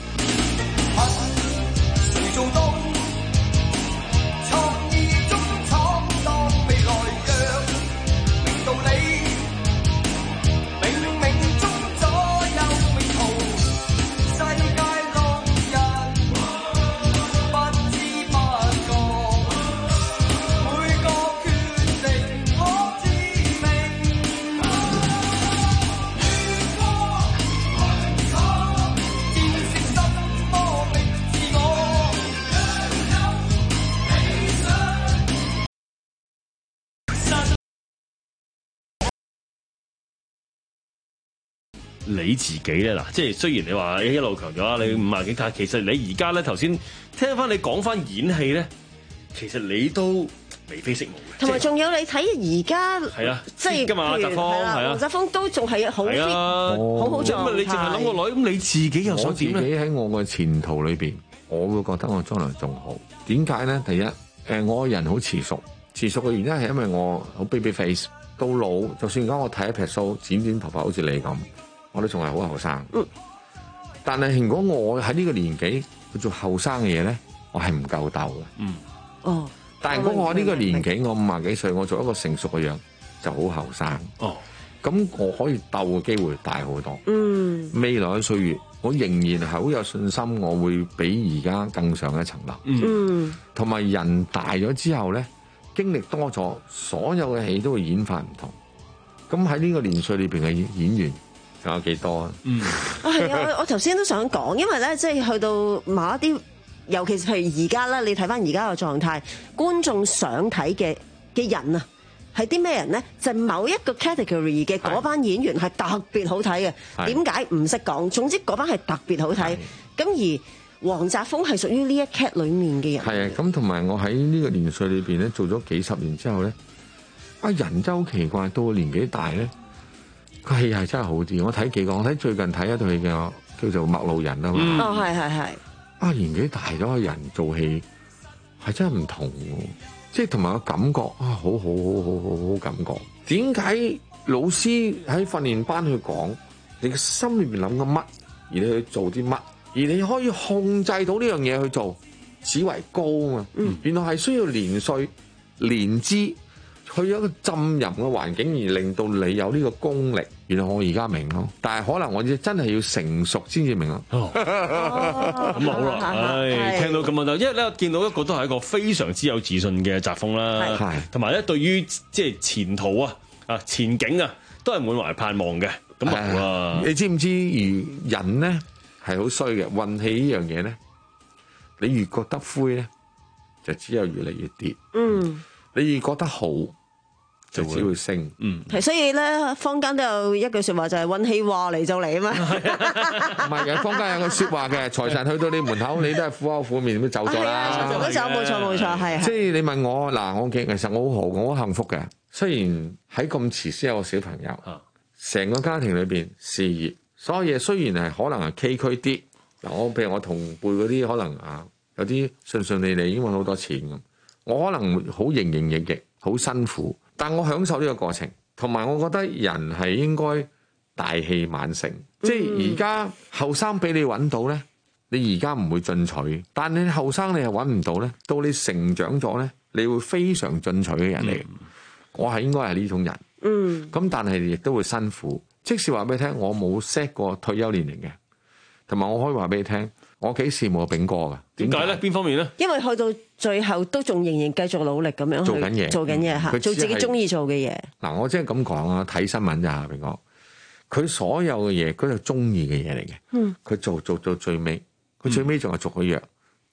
[SPEAKER 8] 你自己咧嗱，即係雖然你話一路強咗啦，你五廿幾，但係其實你而家咧頭先聽翻你講翻演戲咧，其實你都眉飛色舞嘅。
[SPEAKER 9] 同埋仲有你睇而家
[SPEAKER 8] 係啊，
[SPEAKER 9] 即係
[SPEAKER 8] 㗎嘛，澤峰係啊，
[SPEAKER 9] 黃澤峰都仲係好 fit，好好狀態。
[SPEAKER 8] 咁你淨係諗個女，咁你自己又想點咧？
[SPEAKER 20] 我自己喺我嘅前途裏邊，我會覺得我將來仲好。點解咧？第一，誒，我個人好持熟，持熟嘅原因係因為我好 baby face， 到老就算而家我睇一撇鬚，剪短頭髮，好似你咁。我都仲係好後生，嗯、但係如果我喺呢個年紀去做後生嘅嘢咧，我係唔夠鬥嘅。嗯，哦，但係如果我呢個年紀，我五廿幾歲，我做一個成熟嘅樣就好後生。哦，咁我可以鬥嘅機會大好多。嗯，未來嘅歲月，我仍然係好有信心，我會比而家更上一層樓。嗯，同埋人大咗之後咧，經歷多咗，所有嘅戲都會演法唔同。咁喺呢個年歲裏邊嘅演員。仲有幾多啊？嗯，
[SPEAKER 9] 係啊！我頭先都想講，因為咧，即係去到某一啲，尤其是譬如而家咧，你睇翻而家嘅狀態，觀眾想睇嘅嘅人啊，係啲咩人咧？就係某一個 category 嘅嗰班演員係特別好睇嘅。點解唔識講？總之嗰班係特別好睇。咁而黃澤峰係屬於呢一 cat 裡面嘅人。
[SPEAKER 20] 係啊，咁同埋我喺呢個年歲裏邊咧，做咗幾十年之後咧，啊人真係好奇怪，到年紀大咧。個戲係真係好啲，我睇幾個，我睇最近睇一套戲嘅叫做《陌路人》啊嘛。
[SPEAKER 9] 哦，係係係。
[SPEAKER 20] 啊，年紀大咗嘅人做戲係真係唔同喎，即係同埋個感覺啊，好好好好好好感覺。點解老師喺訓練班去講，你嘅心裏邊諗緊乜，而你去做啲乜，而你可以控制到呢樣嘢去做，此為高啊嘛。嗯，原來係需要年歲、年資。去一個浸淫嘅環境而令到你有呢個功力，原來我而家明咯，但係可能我真係要成熟先至明咯。哦，
[SPEAKER 8] 咁好啦，唉，聽到咁啊，因為咧見到一個都係一個非常之有自信嘅澤峰啦，係，同埋咧對於即係前途啊、啊前景啊，都係滿懷盼望嘅。咁啊，
[SPEAKER 20] 你知唔知而人咧係好衰嘅運氣呢樣嘢咧？你越覺得灰咧，就只有越嚟越跌。嗯，你越覺得好。就只會升，嗯，
[SPEAKER 9] 係所以咧，坊間都有一句說話就係運氣話嚟就嚟啊嘛，
[SPEAKER 20] 唔係嘅，坊間有個說話嘅，財神去到你門口，你都係苦口苦面咁走咗啦，
[SPEAKER 9] 財神都走，冇錯冇錯，係。
[SPEAKER 20] 即係你問我嗱，我其實我好豪，我好幸福嘅。雖然喺咁遲先有個小朋友，成個家庭裏邊事業，所有嘢雖然係可能係崎嶇啲，嗱我譬如我同輩嗰啲可能啊有啲順順利利，已經揾好多錢咁，我可能好營營役役，好辛苦。但我享受呢個過程，同埋我覺得人係應該大器晚成，嗯、即係而家後生俾你揾到咧，你而家唔會進取，但你後生你係揾唔到咧，到你成長咗咧，你會非常進取嘅人嚟。嗯、我係應該係呢種人，嗯，咁但係亦都會辛苦。即使話俾你聽，我冇 set 過退休年齡嘅，同埋我可以話俾你聽。我幾羨慕炳哥㗎，
[SPEAKER 8] 點解咧？邊方面咧？
[SPEAKER 9] 因為去到最後都仲仍然繼續努力咁樣
[SPEAKER 20] 做緊嘢，
[SPEAKER 9] 做緊嘢嚇，做自己中意做嘅嘢。
[SPEAKER 20] 嗱，我即係咁講啊，睇新聞咋炳哥？佢所有嘅嘢，佢係中意嘅嘢嚟嘅。嗯，佢做做到最尾，佢最尾仲係續咗約，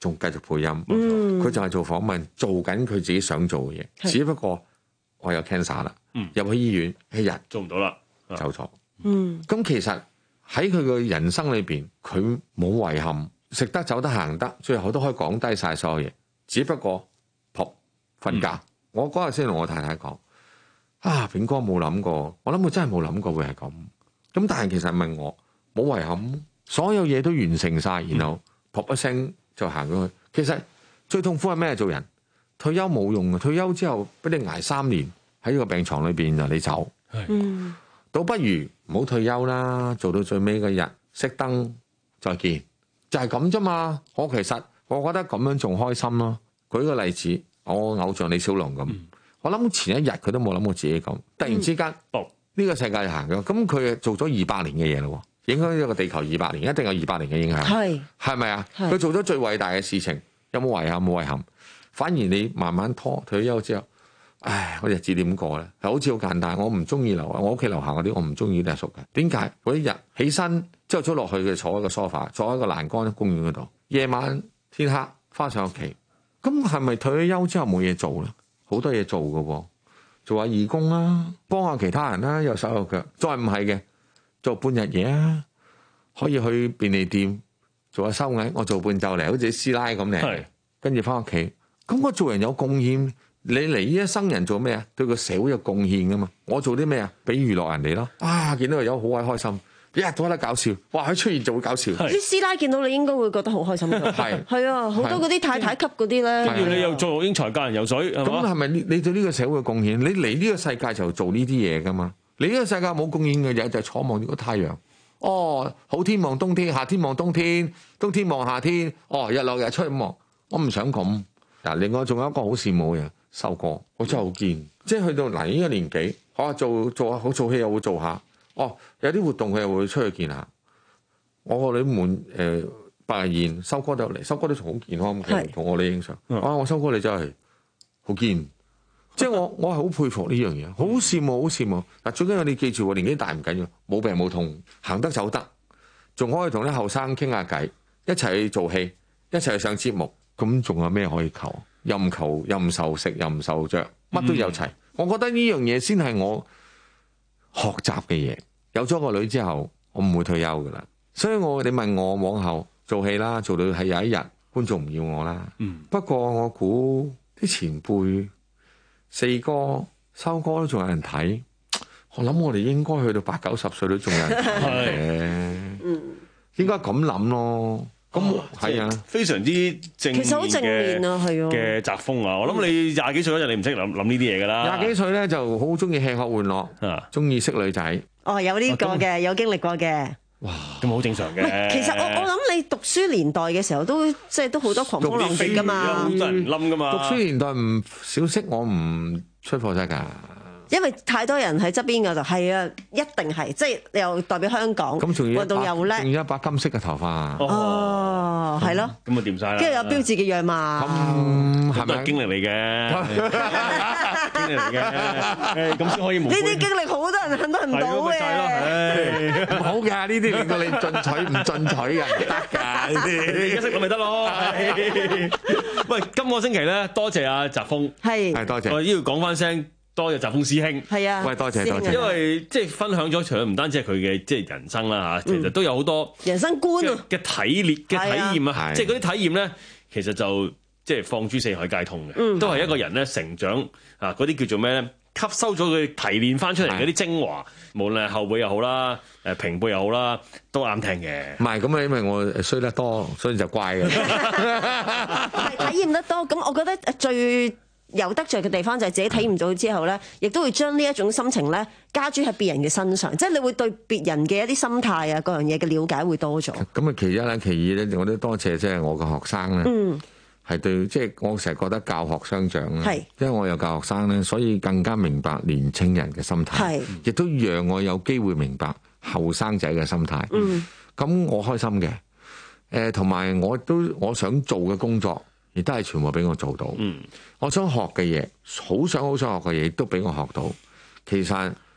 [SPEAKER 20] 仲繼續配音，佢、
[SPEAKER 9] 嗯、
[SPEAKER 20] 就係做訪問，做緊佢自己想做嘅嘢。只不過我有 cancer 啦，入去醫院一日
[SPEAKER 8] 做唔到啦，
[SPEAKER 20] 走咗。
[SPEAKER 9] 嗯，
[SPEAKER 20] 咁其實喺佢嘅人生裏邊，佢冇遺憾，食得走得行得，最後都可以講低晒所有嘢。只不過仆瞓覺。嗯、我嗰日先同我太太講：啊，炳哥冇諗過，我諗佢真係冇諗過會係咁。咁但係其實問我冇遺憾，所有嘢都完成晒，然後仆一聲就行咗去。其實最痛苦係咩？做人退休冇用嘅，退休之後俾你捱三年喺呢個病床裏邊就你走。
[SPEAKER 9] 嗯，
[SPEAKER 20] 倒不如唔好退休啦，做到最尾嘅日熄燈再見，就係咁啫嘛。我其實我覺得咁樣仲開心咯。舉個例子，我偶像李小龍咁，嗯、我諗前一日佢都冇諗過自己咁，突然之間，呢、嗯呢個世界就行咗，咁佢做咗二百年嘅嘢咯，影響呢個地球二百年，一定有二百年嘅影響，係係咪啊？佢做咗最偉大嘅事情，有冇遺憾？冇遺憾。反而你慢慢拖退休之後，唉，我日子點過咧？好似好簡單，我唔中意樓，我屋企樓下嗰啲我唔中意啲阿叔嘅。點解？嗰一日起身朝早落去嘅，坐喺個 sofa， 坐喺個欄杆公園嗰度，夜晚天黑翻上屋企。咁係咪退咗休之後冇嘢做咧？好多嘢做㗎喎，做下義工啦，幫下其他人啦，有手有腳。再唔係嘅，做半日嘢啊，可以去便利店做下收銀，我做半晝嚟，好似師奶咁嚟，跟住翻屋企。咁我做人有貢獻，你嚟呢一生人做咩啊？對個社會有貢獻噶嘛？我做啲咩啊？俾娛樂人哋咯。啊，見到個友好鬼開心。一日都得搞笑，哇！佢出現就會搞笑。啲
[SPEAKER 9] 師奶見到你應該會覺得好開心。係係啊，好多嗰啲太太級嗰啲咧。
[SPEAKER 8] 跟住你又做英才教人游水，
[SPEAKER 20] 咁係咪你對呢個社會嘅貢獻？你嚟呢個世界就做呢啲嘢噶嘛？你呢個世界冇貢獻嘅嘢就係坐望住個太陽。哦，好天望冬天，夏天望冬天，冬天望夏天。哦，日落日出咁望，我唔想咁。嗱，另外仲有一個好羨慕嘅修哥，我真係好堅，即係去到嗱呢個年紀，我做做好做戲又會做下。哦，有啲活動佢又會出去見下。我個女門誒百日宴，修哥就嚟，修哥都仲好健康嘅，同我哋影相。啊，我修哥你真係好堅，即係我我係好佩服呢樣嘢，好羨慕好羨慕。嗱，最緊要你記住，年紀大唔緊要，冇病冇痛，行得走得，仲可以同啲後生傾下偈，一齊去做戲，一齊去上節目。咁仲有咩可以求？又唔求，又唔受食，又唔受着，乜都有齊。嗯、我覺得呢樣嘢先係我學習嘅嘢。有咗個女之後，我唔會退休噶啦。所以我你問我往後做戲啦，做到係有一日觀眾唔要我啦。嗯、不過我估啲前輩四哥、修哥都仲有人睇。我諗我哋應該去到八九十歲都仲有人睇嘅。嗯，應該咁諗咯。咁係啊，非常之正面嘅，其實好正面啊，係啊嘅作風啊！我諗你廿幾歲嗰陣，你唔識諗諗呢啲嘢㗎啦。廿幾歲咧就好中意吃喝玩樂，中意識女仔。哦，有呢個嘅，有經歷過嘅。哇，咁好正常嘅。其實我我諗你讀書年代嘅時候都即係都好多狂風浪蝶㗎嘛，好多人冧㗎嘛。讀書年代唔少識我唔出貨啫㗎。因為太多人喺側邊嘅就係啊，一定係即係又代表香港，運動又叻，仲有一把金色嘅頭髮。哦，係咯，咁啊掂晒啦。跟住有標誌嘅樣貌，咁係咪經歷嚟嘅？經歷嚟嘅，咁先可以。呢啲經歷好多人肯得唔到嘅。唔好㗎，呢啲令到你進取唔進取嘅，唔得㗎呢啲。你而家識咁咪得咯。喂，今個星期咧，多謝阿澤峰，係係多謝。我要講翻聲。多謝澤峰師兄，係啊，喂，多謝多謝，因為即係分享咗，除咗唔單止係佢嘅即係人生啦嚇，其實都有好多人生觀啊嘅體歷嘅體驗啊，即係嗰啲體驗咧，其實就即係放諸四海皆通嘅，都係一個人咧成長啊嗰啲叫做咩咧，吸收咗佢提煉翻出嚟嗰啲精華，無論係後輩又好啦，誒平輩又好啦，都啱聽嘅。唔係咁啊，因為我衰得多，所以就乖嘅。係體驗得多，咁我覺得最有得着嘅地方就係自己體驗咗之後咧，亦都會將呢一種心情咧加諸喺別人嘅身上，即係你會對別人嘅一啲心態啊，各樣嘢嘅了解會多咗。咁啊，其一啦，其二咧，我都多謝即係我嘅學生咧，嗯，係對，即係我成日覺得教學相長啦，係，因為我有教學生咧，所以更加明白年青人嘅心態，係，亦都讓我有機會明白後生仔嘅心態，嗯，咁我開心嘅，誒，同埋我都我想做嘅工作。亦都係全部俾我做到，嗯、我想學嘅嘢，好想好想學嘅嘢，都俾我學到。其實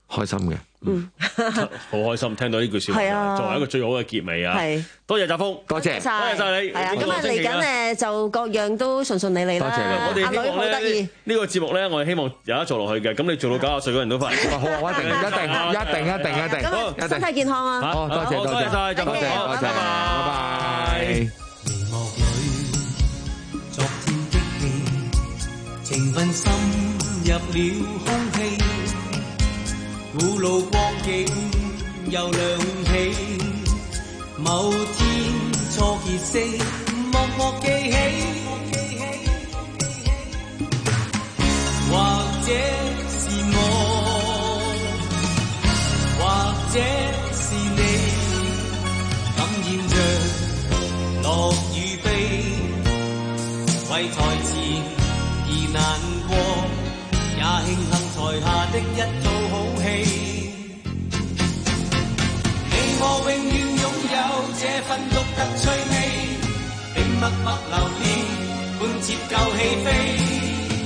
[SPEAKER 20] 開心嘅。
[SPEAKER 9] 嗯，
[SPEAKER 8] 好開心聽到呢句説話，
[SPEAKER 9] 係啊
[SPEAKER 8] 作為一個最好嘅結尾啊！
[SPEAKER 9] 係，
[SPEAKER 8] 多謝澤峰，
[SPEAKER 20] 多謝，
[SPEAKER 9] 多謝
[SPEAKER 8] 晒你。
[SPEAKER 9] 係啊，咁啊嚟緊誒就各樣都順順利利啦。
[SPEAKER 8] 多謝你，我哋
[SPEAKER 9] 阿女好得意。
[SPEAKER 8] 呢個節目咧，我哋希望有得做落去嘅。咁你做到九十歲嗰人都翻嚟。
[SPEAKER 20] 好啊，我一定一定一定一定一定。
[SPEAKER 9] 咁身體健康啊！
[SPEAKER 20] 好，多謝多謝，
[SPEAKER 8] 多謝晒，
[SPEAKER 20] 多謝多謝，拜拜。
[SPEAKER 19] 昨天的戲，情分深入了空氣，古老光景又亮起。某天初結識，默默記起，或者是我，或者是你，感染着樂與悲。為台前而難過，也慶幸台下的一套好戲。你我永遠擁有這份獨特趣味，並默默留戀，伴接舊戲飛。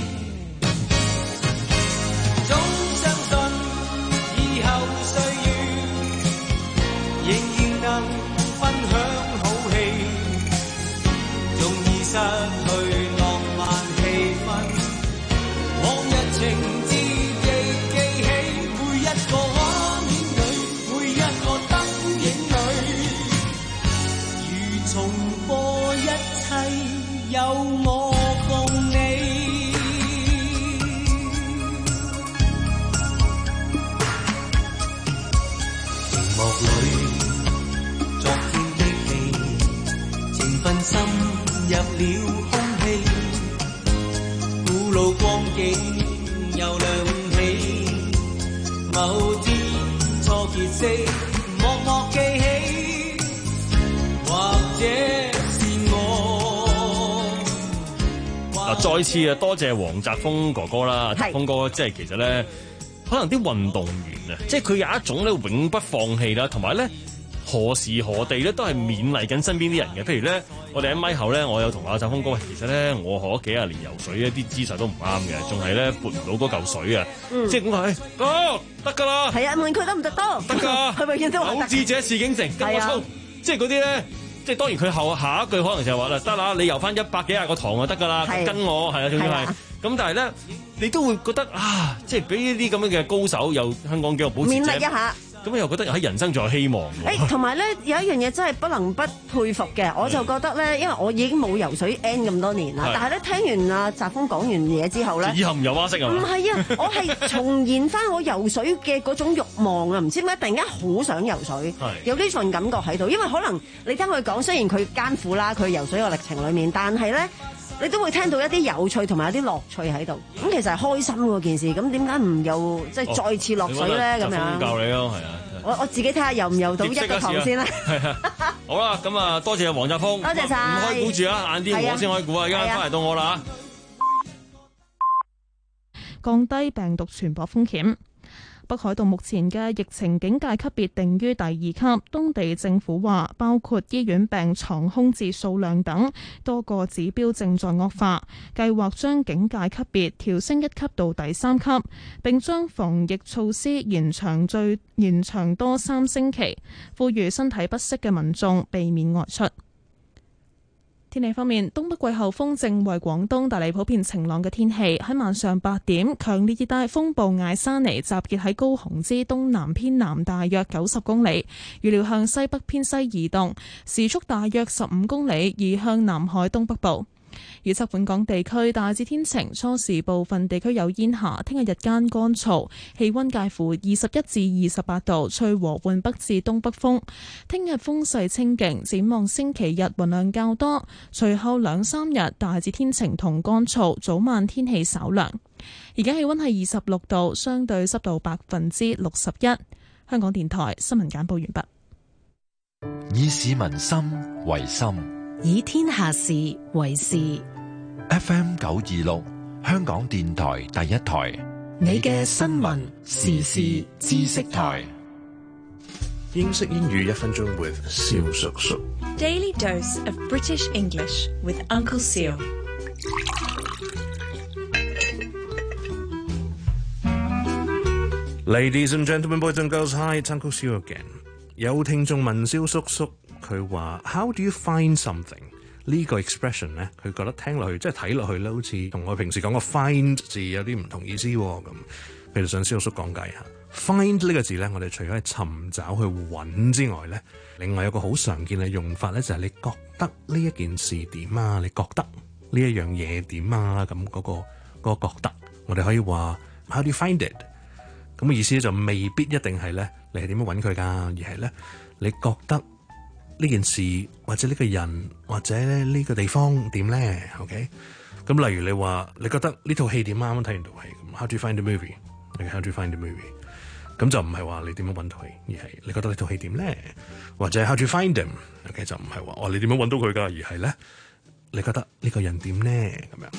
[SPEAKER 19] 總相信以後歲月，仍然能分享好戲，縱已失去浪漫氣氛，往日情節亦記起，每一個畫面裏，每一個燈影裏，如重播一切，有我共你。熒幕裏，昨天的戲，情分深入了空氣，古老光景又亮起。某天初結識，默默記起，或者是我。
[SPEAKER 8] 嗱，再次啊，多謝黃澤峰哥哥啦，澤峰哥即係其實咧，可能啲運動員啊，即係佢有一種咧永不放棄啦，同埋咧何時何地咧都係勉勵緊身邊啲人嘅。譬如咧，我哋喺咪後咧，我有同阿澤峰哥，其實咧我學咗幾廿年游水咧，啲姿勢都唔啱嘅，仲係咧撥唔到嗰嚿水啊！
[SPEAKER 9] 嗯、
[SPEAKER 8] 即係咁話，得得㗎啦。
[SPEAKER 9] 係啊，問佢得唔得多？
[SPEAKER 8] 得㗎，
[SPEAKER 9] 佢永遠都話得。有
[SPEAKER 8] 志者事竟成，跟我衝！即係嗰啲咧。即係當然佢後下一句可能就係話啦，得啦，你游翻一百幾廿個堂就得㗎啦，跟我係啊，總之係。咁但係咧，你都會覺得啊，即係俾呢啲咁樣嘅高手，又香港紀錄保持者，勉勵一下。咁又覺得喺人生仲有希望。
[SPEAKER 9] 誒，同埋咧有一樣嘢真係不能不佩服嘅，我就覺得咧，因為我已經冇游水 N 咁多年啦，但係咧聽完阿澤峰講完嘢之後咧，
[SPEAKER 8] 以後唔游蛙式啊？
[SPEAKER 9] 唔係啊，我係重燃翻我游水嘅嗰種慾望啊！唔知點解突然間好想游水，有呢份感覺喺度，因為可能你聽佢講，雖然佢艱苦啦，佢游水嘅歷程裏面，但係咧。你都會聽到一啲有趣同埋有啲樂趣喺度，咁其實係開心嗰件事。咁點解唔又即係再次落水咧？咁、哦、樣
[SPEAKER 8] 教你咯，係啊！
[SPEAKER 9] 我我自己睇下游唔游到一個堂先啦。
[SPEAKER 8] 係啊，好啦，咁啊，多謝黃澤峰，
[SPEAKER 9] 多謝晒。
[SPEAKER 8] 唔可以估住啊，晏啲我先可以估啊，而家翻嚟到我啦。
[SPEAKER 1] 降低病毒傳播風險。北海道目前嘅疫情警戒級別定於第二級，當地政府話包括醫院病床空置數量等多個指標正在惡化，計劃將警戒級別調升一級到第三級，並將防疫措施延長最延長多三星期，呼籲身體不適嘅民眾避免外出。天氣方面，東北季候風正為廣東帶嚟普遍晴朗嘅天氣。喺晚上八點，強烈熱帶風暴艾莎尼集結喺高雄之東南偏南大約九十公里，預料向西北偏西移動，時速大約十五公里，移向南海東北部。預測本港地區大致天晴，初時部分地區有煙霞。聽日日間乾燥，氣溫介乎二十一至二十八度，吹和緩北至東北風。聽日風勢清勁，展望星期日雲量較多，隨後兩三日大致天晴同乾燥，早晚天氣稍涼。而家氣溫係二十六度，相對濕度百分之六十一。香港電台新聞簡報完畢。
[SPEAKER 4] 以市民心為心，
[SPEAKER 15] 以天下事為事。
[SPEAKER 4] F M 九二六，香港電台第一台，
[SPEAKER 12] 你嘅新聞時事知識台。
[SPEAKER 21] 英式英語一分鐘 with 蕭叔叔。
[SPEAKER 22] Daily dose of British English with Uncle Seal。
[SPEAKER 21] Ladies and gentlemen, boys and girls, hi, it's Uncle Siu again. 有聽眾問蕭叔叔，佢話 How do you find something？ 呢個 expression 咧，佢覺得聽落去即係睇落去咧，好似同我平時講個 find 字有啲唔同意思喎。咁佢哋想蕭叔叔講解下 find 呢個字咧，我哋除咗係尋找去揾之外咧，另外有個好常見嘅用法咧，就係你覺得呢一件事點啊？你覺得呢一樣嘢點啊？咁嗰個嗰個覺得，我哋可以話 How do you find it？ 咁嘅意思就未必一定係咧，你係點樣揾佢㗎，而係咧你覺得呢件事或者呢個人或者呢個地方點咧 ？OK， 咁例如你話你覺得呢套戲點啱啱睇完套戲，咁 How do you find the movie？How do you find the movie？ 咁就唔係話你點樣揾套戲，而係你覺得呢套戲點咧？或者 How do you find them？OK， 就唔係話哦你點樣揾到佢㗎，而係咧你覺得呢個人點咧咁樣。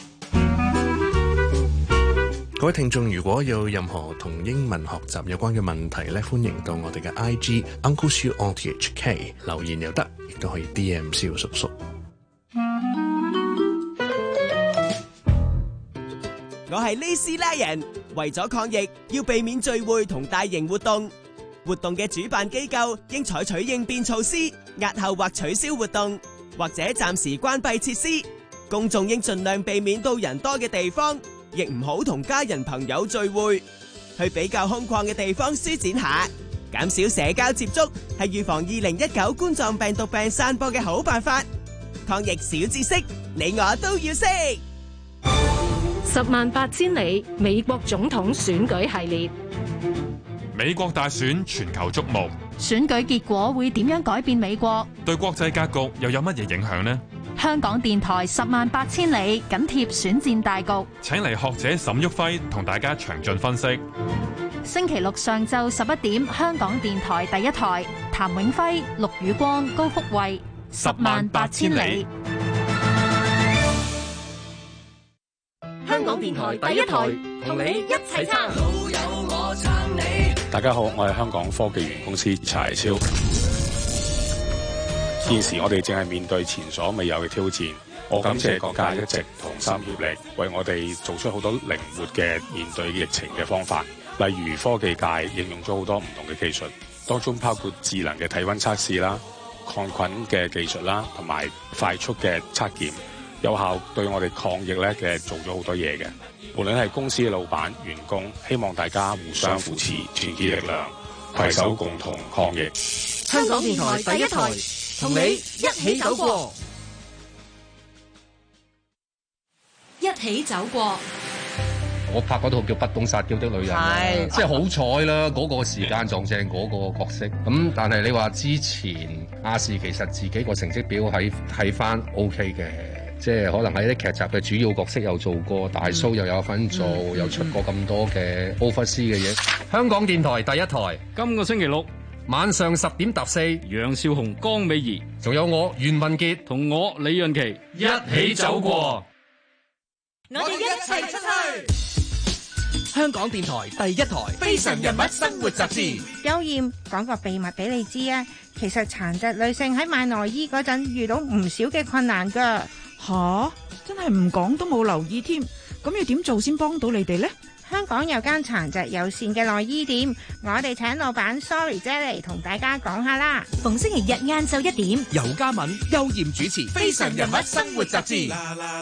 [SPEAKER 21] 各位聽眾，如果有任何同英文學習有關嘅問題咧，歡迎到我哋嘅 I G Uncle Siu R T H K 留言又得，亦都可以 D M 蕭叔叔。
[SPEAKER 2] 我係呢斯拉人，為咗抗疫，要避免聚會同大型活動。活動嘅主辦機構應採取應變措施，押後或取消活動，或者暫時關閉設施。公眾應盡量避免到人多嘅地方。亦唔好同家人朋友聚會，去比較空曠嘅地方舒展下，減少社交接觸，係預防二零一九冠狀病毒病散播嘅好辦法。抗疫小知識，你我都要識。
[SPEAKER 3] 十萬八千里美國總統選舉系列，
[SPEAKER 5] 美國大選全球矚目，
[SPEAKER 3] 選舉結果會點樣改變美國？
[SPEAKER 5] 對國際格局又有乜嘢影響呢？
[SPEAKER 3] 香港電台十萬八千里緊貼選戰大局，
[SPEAKER 5] 請嚟學者沈旭輝同大家詳盡分析。
[SPEAKER 3] 星期六上晝十一點，香港電台第一台，譚永輝、陸宇光、高福慧，十萬八千里。
[SPEAKER 22] 香港電台第一台，同你一齊撐。老友我撐你。
[SPEAKER 23] 大家好，我係香港科技園公司柴超。現時我哋正係面對前所未有嘅挑戰，我感謝各界一直同心協力，為我哋做出好多靈活嘅面對疫情嘅方法。例如科技界應用咗好多唔同嘅技術，當中包括智能嘅體溫測試啦、抗菌嘅技術啦，同埋快速嘅測檢，有效對我哋抗疫咧嘅做咗好多嘢嘅。無論係公司嘅老闆、員工，希望大家互相扶持，團結力量，攜手共同抗疫。
[SPEAKER 22] 香港電台第一台，同你一起走過，
[SPEAKER 3] 一起走過。
[SPEAKER 24] 我拍嗰套叫《不懂撒嬌的女人》，即係好彩啦，嗰、那個時間撞正嗰個角色。咁但係你話之前亞視其實自己個成績表喺睇翻 O K 嘅，即係可能喺啲劇集嘅主要角色又做過，大 show 又有份做，嗯、又出過咁多嘅 oversea 嘅嘢。香港電台第一台，今個星期六晚上十點踏四，楊少紅、江美儀，仲有我袁文傑同我李潤琪一起走過。
[SPEAKER 22] 我哋一齊出去。
[SPEAKER 2] 香港電台第一台《非常人物生活雜誌》。
[SPEAKER 25] 邱艷，講個秘密俾你知啊，其實殘疾女性喺買內衣嗰陣遇到唔少嘅困難噶。
[SPEAKER 26] 吓，真係唔講都冇留意添。咁要點做先幫到你哋呢？
[SPEAKER 25] 香港有間殘疾友善嘅內衣店，我哋請老闆 Sorry 姐嚟同大家講下啦。
[SPEAKER 15] 逢星期日晏晝一點，
[SPEAKER 2] 尤嘉敏、邱艷主持《非常人物生活雜誌》。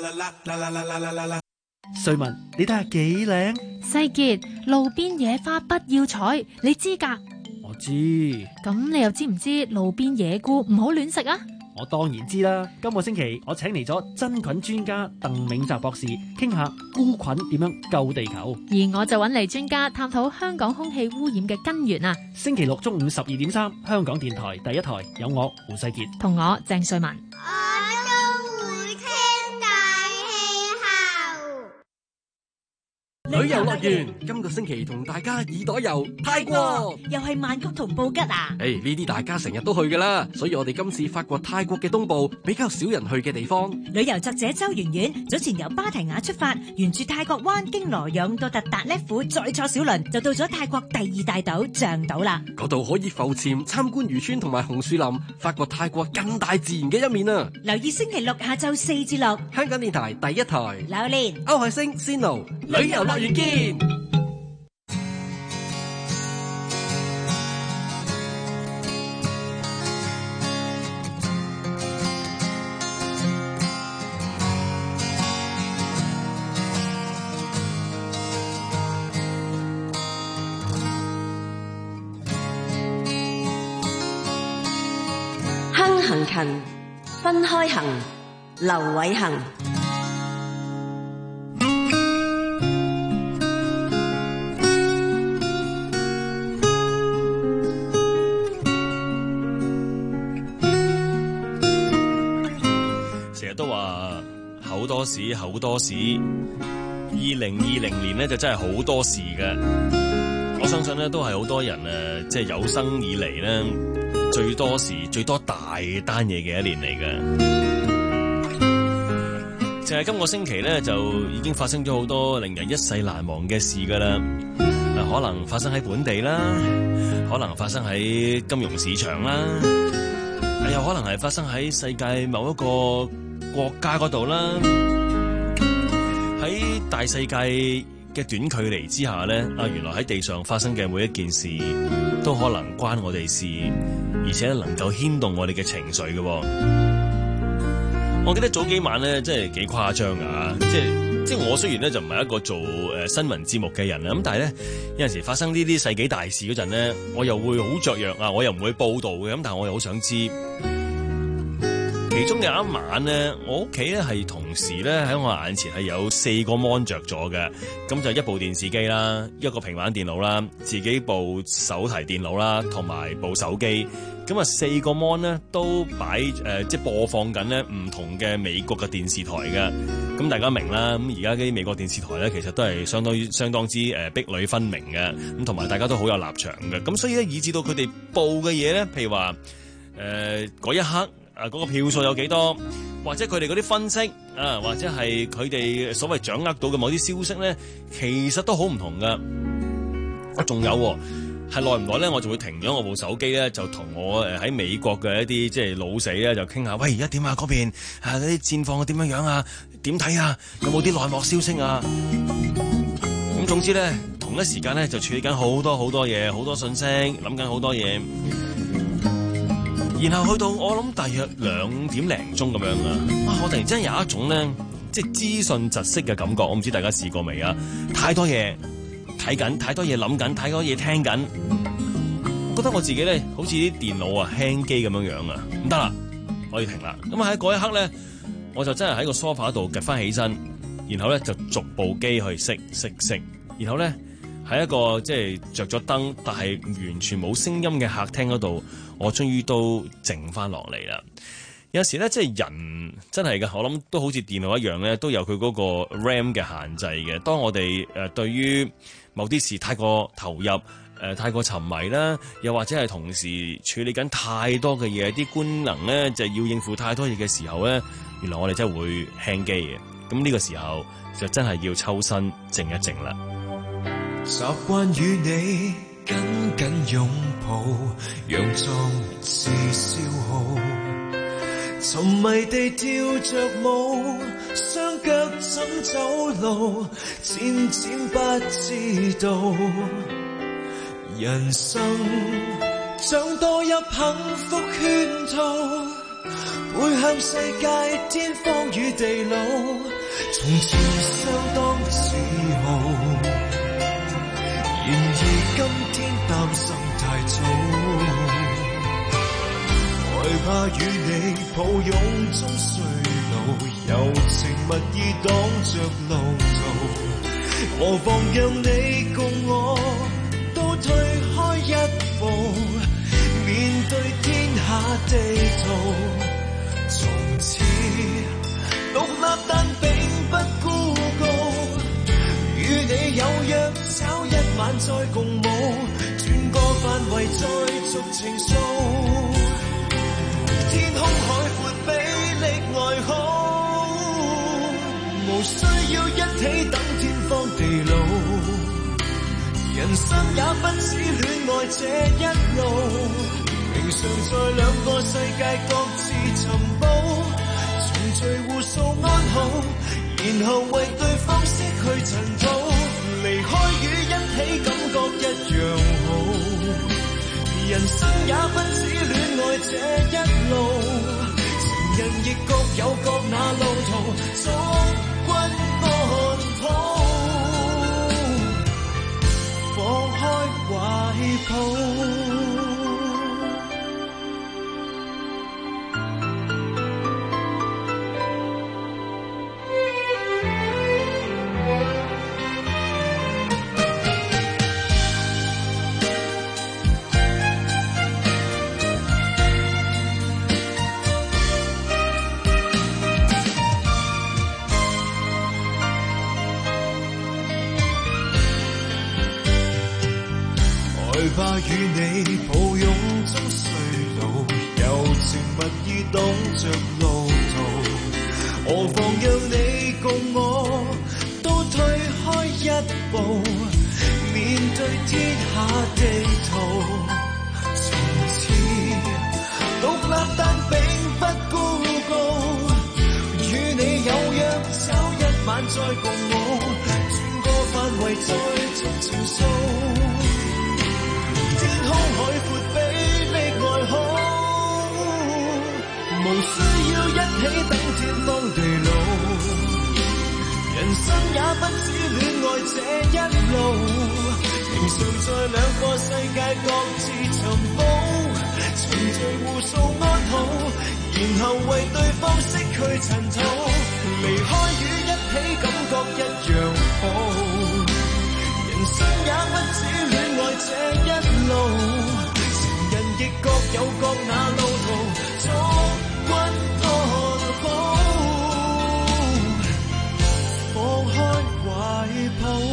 [SPEAKER 27] 瑞文，你睇下幾靚？
[SPEAKER 3] 世傑，路邊野花不要採，你知㗎？
[SPEAKER 27] 我知。
[SPEAKER 3] 咁你又知唔知路邊野菇唔好亂食啊？
[SPEAKER 27] 我當然知啦。今個星期我請嚟咗真菌專家鄧銘澤博士，傾下菇菌點樣救地球。
[SPEAKER 3] 而我就揾嚟專家探討香港空氣污染嘅根源啊！
[SPEAKER 27] 星期六中午十二點三，香港電台第一台有我胡世傑
[SPEAKER 3] 同我鄭瑞文。
[SPEAKER 2] 旅遊樂園今個星期同大家耳朵遊泰國，
[SPEAKER 15] 又係曼谷同布吉啊！
[SPEAKER 2] 誒，呢啲大家成日都去噶啦，所以我哋今次發掘泰國嘅東部比較少人去嘅地方。
[SPEAKER 15] 旅遊作者周圓圓早前由芭提雅出發，沿住泰國灣經羅陽到特達叻府，再坐小輪就到咗泰國第二大島象島啦。
[SPEAKER 2] 嗰度可以浮潛、參觀漁村同埋紅樹林，發掘泰國更大自然嘅一面啊！
[SPEAKER 15] 留意星期六下晝四至六，
[SPEAKER 2] 香港電台第一台，
[SPEAKER 15] 榴蓮、
[SPEAKER 2] 歐海星、仙奴，旅遊樂園見。
[SPEAKER 9] 行勤，分開行。劉偉恒。
[SPEAKER 8] 成日都話好多事好多事，二零二零年呢就真係好多事嘅。我相信呢都係好多人誒，即係有生以嚟呢最多事最多大單嘢嘅一年嚟嘅。淨係今個星期咧，就已經發生咗好多令人一世難忘嘅事噶啦。嗱，可能發生喺本地啦，可能發生喺金融市場啦，又可能係發生喺世界某一個國家嗰度啦。喺大世界嘅短距離之下咧，啊，原來喺地上發生嘅每一件事都可能關我哋事，而且能夠牽動我哋嘅情緒嘅。我記得早幾晚咧，真係幾誇張啊！即係即係我雖然咧就唔係一個做誒、呃、新聞節目嘅人啦，咁但係咧有陣時發生呢啲世紀大事嗰陣咧，我又會好雀躍啊！我又唔會報道嘅，咁但係我又好想知。其中有一晚咧，我屋企咧係同時咧喺我眼前係有四個 mon 着咗嘅，咁就一部電視機啦，一個平板電腦啦，自己部手提電腦啦，同埋部手機。咁啊，四個 mon 咧都擺誒、呃，即係播放緊咧唔同嘅美國嘅電視台嘅。咁大家明啦，咁而家啲美國電視台咧，其實都係相當於相當之誒壁壘分明嘅。咁同埋大家都好有立場嘅。咁所以咧，以至到佢哋報嘅嘢咧，譬如話誒嗰一刻啊，嗰、嗰個票數有幾多，或者佢哋嗰啲分析啊，或者係佢哋所謂掌握到嘅某啲消息咧，其實都好唔同噶。啊，仲有、啊。係耐唔耐咧，我就會停咗我部手機咧，就同我誒喺美國嘅一啲即係老死咧，就傾下，喂，而家點啊？嗰邊啊嗰啲戰況點樣樣啊？點睇啊？有冇啲內幕消息啊？咁總之咧，同一時間咧就處理緊好多好多嘢，好多信息，諗緊好多嘢。然後去到我諗大約兩點零鐘咁樣啊，啊！我突然之間有一種咧，即係資訊窒息嘅感覺。我唔知大家試過未啊？太多嘢。睇緊太多嘢，諗緊太多嘢，聽緊，覺得我自己咧好似啲電腦啊輕機咁樣樣啊，唔得啦，我要停啦。咁喺嗰一刻咧，我就真係喺個 sofa 度趌翻起身，然後咧就逐部機去熄熄熄，然後咧喺一個即係着咗燈，但係完全冇聲音嘅客廳嗰度，我終於都靜翻落嚟啦。有時咧，即係人真係嘅，我諗都好似電腦一樣咧，都有佢嗰個 RAM 嘅限制嘅。當我哋誒、呃、對於某啲事太過投入，誒、呃、太過沉迷啦，又或者係同時處理緊太多嘅嘢，啲官能咧就係、要應付太多嘢嘅時候咧，原來我哋真係會輕機嘅。咁呢個時候就真係要抽身靜一靜啦。
[SPEAKER 19] 習慣與你緊緊擁抱，佯裝是消耗，沉迷地跳着舞，雙腳怎走路，漸漸不知道人生像墮入幸福圈套，背向世界天荒與地老，從前相當自豪，然而今天擔心太早，害怕與你抱擁中衰老，柔情蜜意擋着路途，何妨讓你共我都退開一步，面對天下地圖，從此獨立但並不孤高，與你有約找一晚再共舞，轉個範圍再續情愫，天空海闊比歷外好，無需要一起等天荒地老，人生也不止戀愛這一路，平常在兩個世界各自尋寶，重聚互訴安好，然後為對方失去塵土，離開與一起感覺一樣好，人生也不止戀愛這一路，情人亦各有各那路途，祝君安好，放開懷抱。
[SPEAKER 6] 怕與你抱擁中衰老，柔情蜜意擋着路途。何妨讓你共我都退開一步，面對天下地圖。從此獨立但並不孤高，與你有約找一晚再共舞，轉個範圍再續情愫。天空海闊比你愛好，無需要一起等天荒地老。人生也不止戀愛這一路，平常在兩個世界各自尋寶，循序互訴安好，然後為對方拭去塵土。離開與一起感覺一樣好，人生也不止戀愛這一路，情人亦各有各那路途，祝君安好，放開懷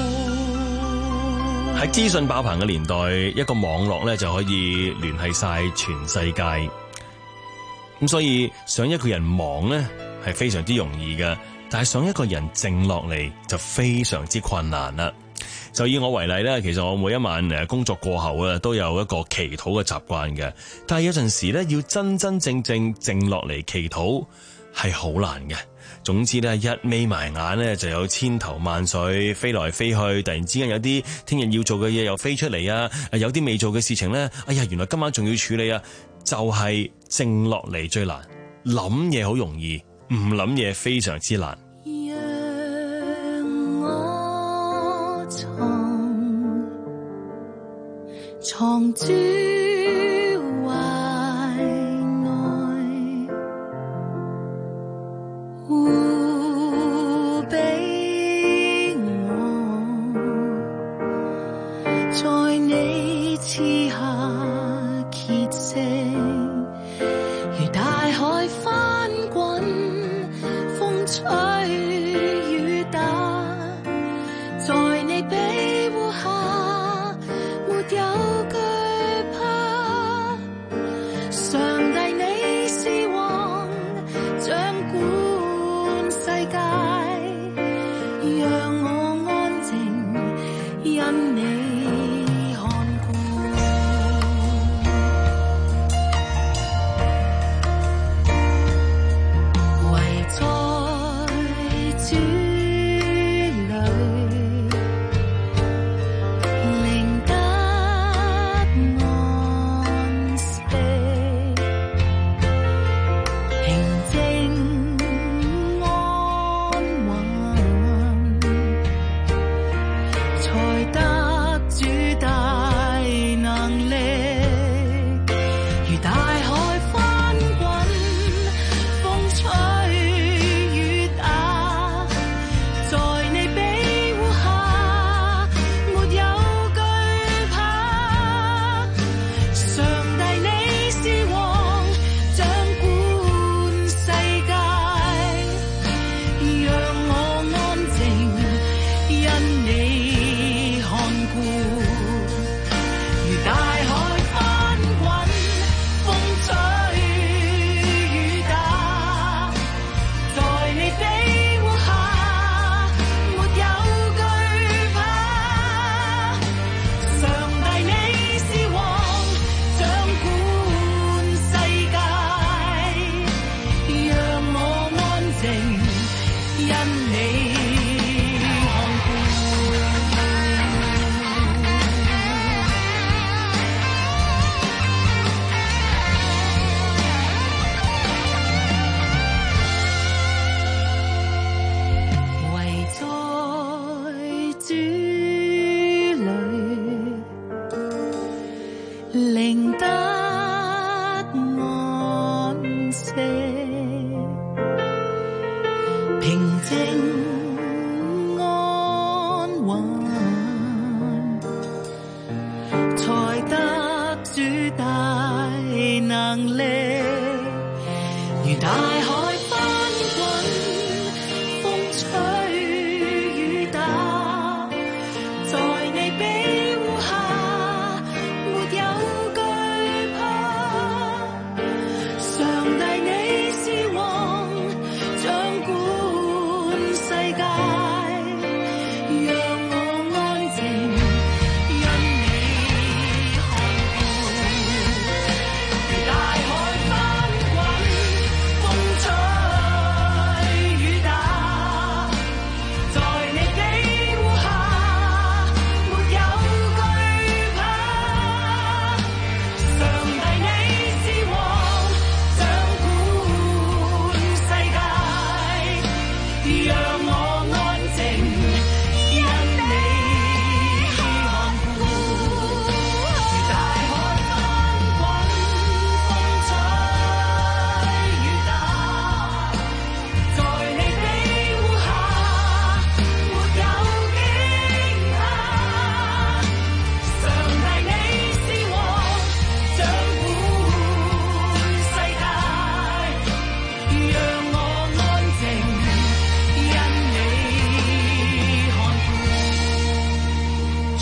[SPEAKER 6] 抱。
[SPEAKER 8] 喺資訊爆棚嘅年代，一個網絡咧就可以聯繫晒全世界。咁所以想一個人忙咧係非常之容易嘅，但係想一個人靜落嚟就非常之困難啦。就以我為例咧，其實我每一晚誒工作過後啊，都有一個祈禱嘅習慣嘅。但係有陣時咧，要真真正正靜落嚟祈禱係好難嘅。總之咧，一眯埋眼咧，就有千頭萬緒飛來飛去。突然之間有啲聽日要做嘅嘢又飛出嚟啊！有啲未做嘅事情咧，哎呀，原來今晚仲要處理啊！就係靜落嚟最難，諗嘢好容易，唔諗嘢非常之難。
[SPEAKER 7] 藏珠懷內，護庇我，在你賜下歇息，如大海翻滾，風吹雨打，在你庇護下，沒有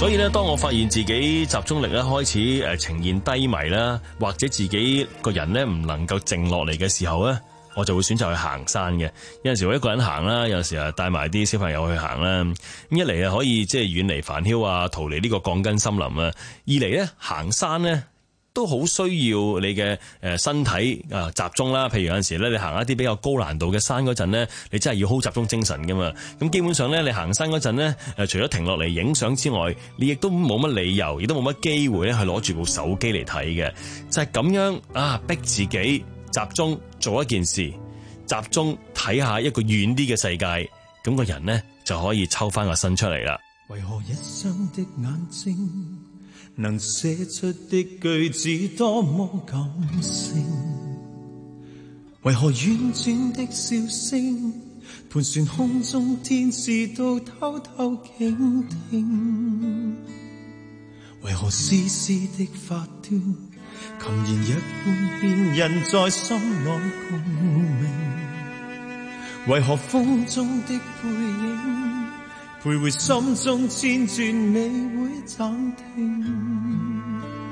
[SPEAKER 8] 所以咧，當我發現自己集中力咧開始誒呈現低迷啦，或者自己個人咧唔能夠靜落嚟嘅時候咧，我就會選擇去行山嘅。有陣時我一個人行啦，有陣時啊帶埋啲小朋友去行啦。咁一嚟啊可以即係遠離煩囂啊，逃離呢個鋼筋森林啊；二嚟咧行山咧，都好需要你嘅誒身體啊集中啦。譬如有陣時咧，你行一啲比較高難度嘅山嗰陣咧，你真係要好集中精神噶嘛。咁基本上咧，你行山嗰陣咧，誒除咗停落嚟影相之外，你亦都冇乜理由，亦都冇乜機會咧，去攞住部手機嚟睇嘅。就係咁樣啊，逼自己集中做一件事，集中睇下一個遠啲嘅世界，咁個人咧就可以抽翻個身出嚟啦。
[SPEAKER 6] 為何一雙的眼睛能寫出的句子多麼感性？為何婉轉的笑聲盤旋空中，天使都偷偷傾聽？為何絲絲的髮端琴弦一般牽人在心內共鳴？為何風中的背影徘徊心中千轉，未會暫停？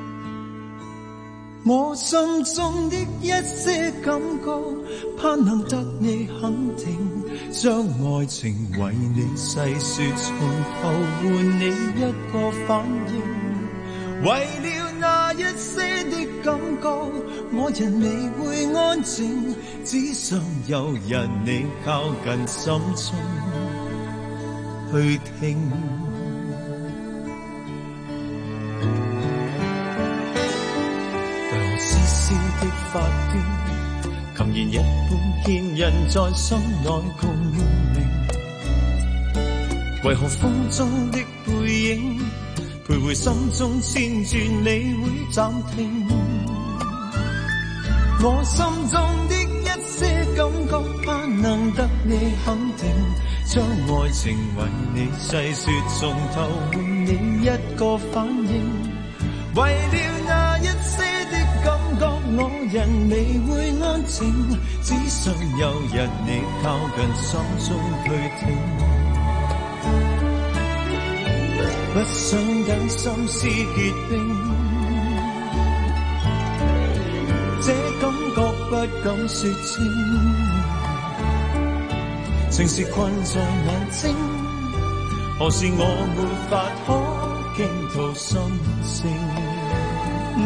[SPEAKER 6] 我心中的一些感覺，盼能得你肯定，將愛情為你細說，從頭換你一個反應。為了那一些的感覺，我人未會安靜，只想有日你靠近心中去聽。為何絲絲的髮端琴弦一般牽人在心內共鳴？為何風中的背影徘徊心中千轉，你會暫停？我心中的一些感覺，盼能得你肯定，將愛情為你細說，從頭換你一個反應。為了那一些的感覺，我人未會安靜，只想有日你靠近心中去聽。不想等心思結冰，這感覺不敢說清，情是困在眼睛，何時我沒法可傾吐心聲？嗯、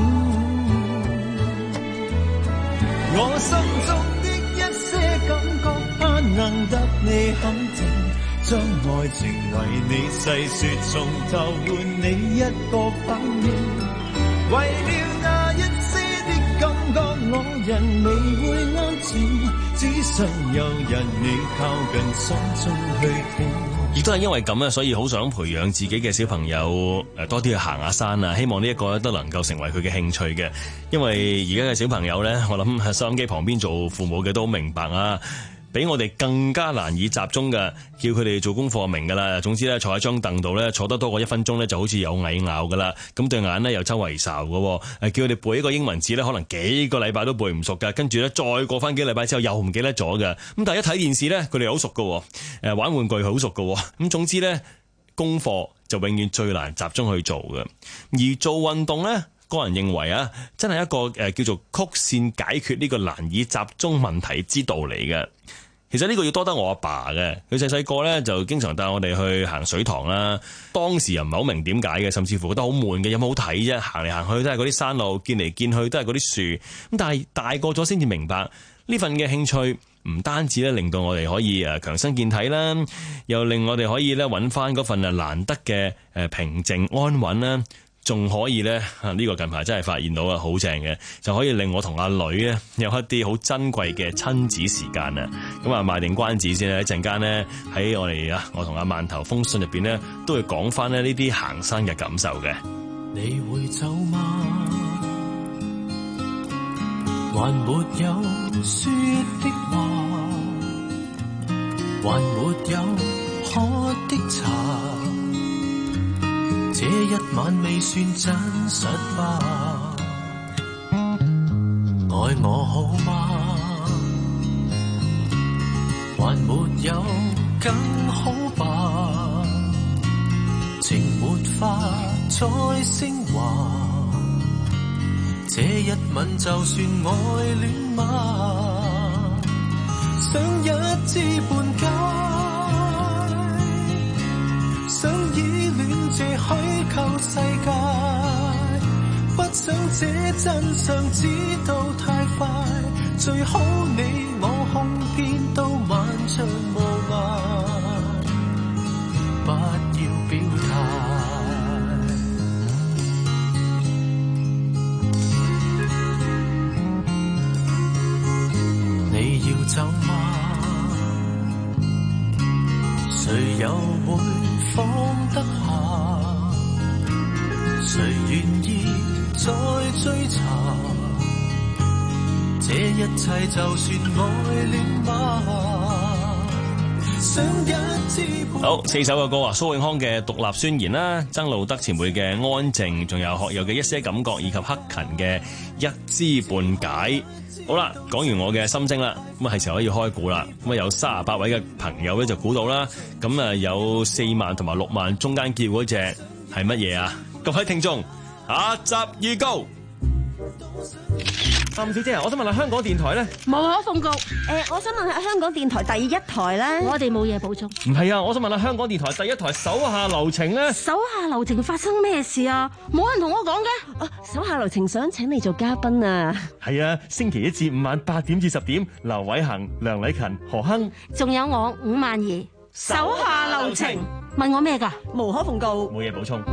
[SPEAKER 6] 我心中的一些感覺，盼能得你肯定，將愛情為你細說，從頭換你一個反應。為了那一些的感覺，我人未會安靜，只想有人你靠近心中去聽。
[SPEAKER 8] 亦都係因為咁啊，所以好想培養自己嘅小朋友誒多啲去行下山啊！希望呢一個都能夠成為佢嘅興趣嘅。因為而家嘅小朋友呢，我諗收音機旁邊做父母嘅都明白啊，比我哋更加難以集中嘅，叫佢哋做功課明噶啦。總之咧，坐喺張凳度咧，坐得多過一分鐘咧，就好似有蟻咬噶啦。咁對眼咧又周圍睄嘅，誒叫佢哋背一個英文字咧，可能幾個禮拜都背唔熟噶。跟住咧，再過翻幾個禮拜之後又唔記得咗嘅。咁但係一睇電視咧，佢哋好熟嘅，誒玩玩具好熟嘅。咁總之咧，功課就永遠最難集中去做嘅。而做運動咧，個人認為啊，真係一個誒叫做曲線解決呢個難以集中問題之道嚟嘅。其實呢個要多得我阿爸嘅，佢細細個咧就經常帶我哋去行水塘啦。當時又唔係好明點解嘅，甚至乎覺得好悶嘅，有冇好睇啫？行嚟行去都係嗰啲山路，見嚟見去都係嗰啲樹。咁但係大個咗先至明白，呢份嘅興趣唔單止咧令到我哋可以誒強身健體啦，又令我哋可以咧揾翻嗰份啊難得嘅誒平靜安穩啦。仲可以咧，呢、這個近排真係發現到啊，好正嘅，就可以令我同阿女咧有一啲好珍貴嘅親子時間啊！咁啊，賣定關子先啦，一陣間呢，喺我哋啊，我同阿饅頭封信入邊呢，都會講翻咧呢啲行山嘅感受嘅。
[SPEAKER 6] 你會走嗎？還沒有說的話，還沒有喝的茶。這一晚未算真實吧？愛我好嗎？還沒有更好吧？這情沒法再升華，這一吻就算愛戀嗎？想一知半解，想依戀這虛構世界，不想這真相知道太快，最好你我空見到漫長無涯，不要表態。你要走嗎？誰又會放得下？誰願意再追查？這一切就算愛戀嗎？想一知半。
[SPEAKER 8] 好，四首嘅歌啊，蘇永康嘅《獨立宣言》啦，曾路德前輩嘅《安靜》，仲有學友嘅《一些感覺》，以及克勤嘅《一知半解》。好啦，講完我嘅心聲啦，咁啊係時候可以開估啦。咁啊有三十八位嘅朋友咧就估到啦，咁啊有四萬同埋六萬中間叫嗰隻係乜嘢啊？各位聽眾，下集預告。
[SPEAKER 27] 吳小姐啊，我想問下香港電台咧，
[SPEAKER 9] 無可奉告。誒、呃，我想問下香港電台第一台咧，我哋冇嘢補充。
[SPEAKER 27] 唔係啊，我想問下香港電台第一台手下留情咧，
[SPEAKER 9] 手下留情發生咩事啊？冇人同我講嘅。啊，手下留情想請你做嘉賓啊。
[SPEAKER 27] 係啊，星期一至五晚八點至十點，劉偉恒、梁禮勤、何亨，
[SPEAKER 9] 仲有我伍萬儀。手下留情，問我咩㗎？無可奉告。
[SPEAKER 27] 冇嘢補充。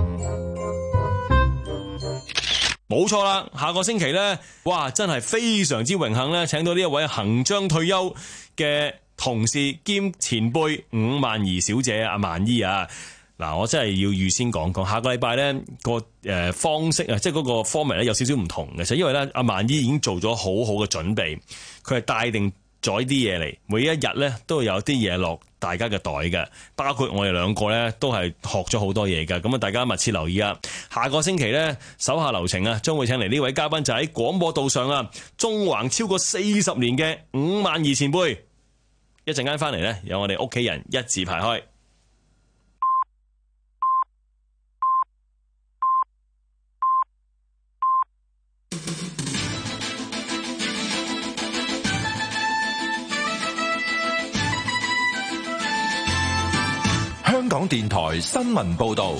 [SPEAKER 8] 冇錯啦，下個星期呢，哇，真係非常之榮幸呢，請到呢一位行將退休嘅同事兼前輩伍萬儀小姐阿萬姨啊。嗱，我真係要預先講講，下個禮拜呢個誒方式啊，即係嗰個 format 咧有少少唔同嘅，就因為呢，阿萬姨已經做咗好好嘅準備，佢係帶定咗啲嘢嚟，每一日呢都會有啲嘢落大家嘅袋嘅，包括我哋兩個呢都係學咗好多嘢㗎，咁啊大家密切留意啊！下個星期呢，手下留情啊，將會請嚟呢位嘉賓就喺廣播道上啊，縱橫超過四十年嘅伍萬儀前輩，一陣間翻嚟呢，有我哋屋企人一字排開。
[SPEAKER 4] 香港電台新聞報道，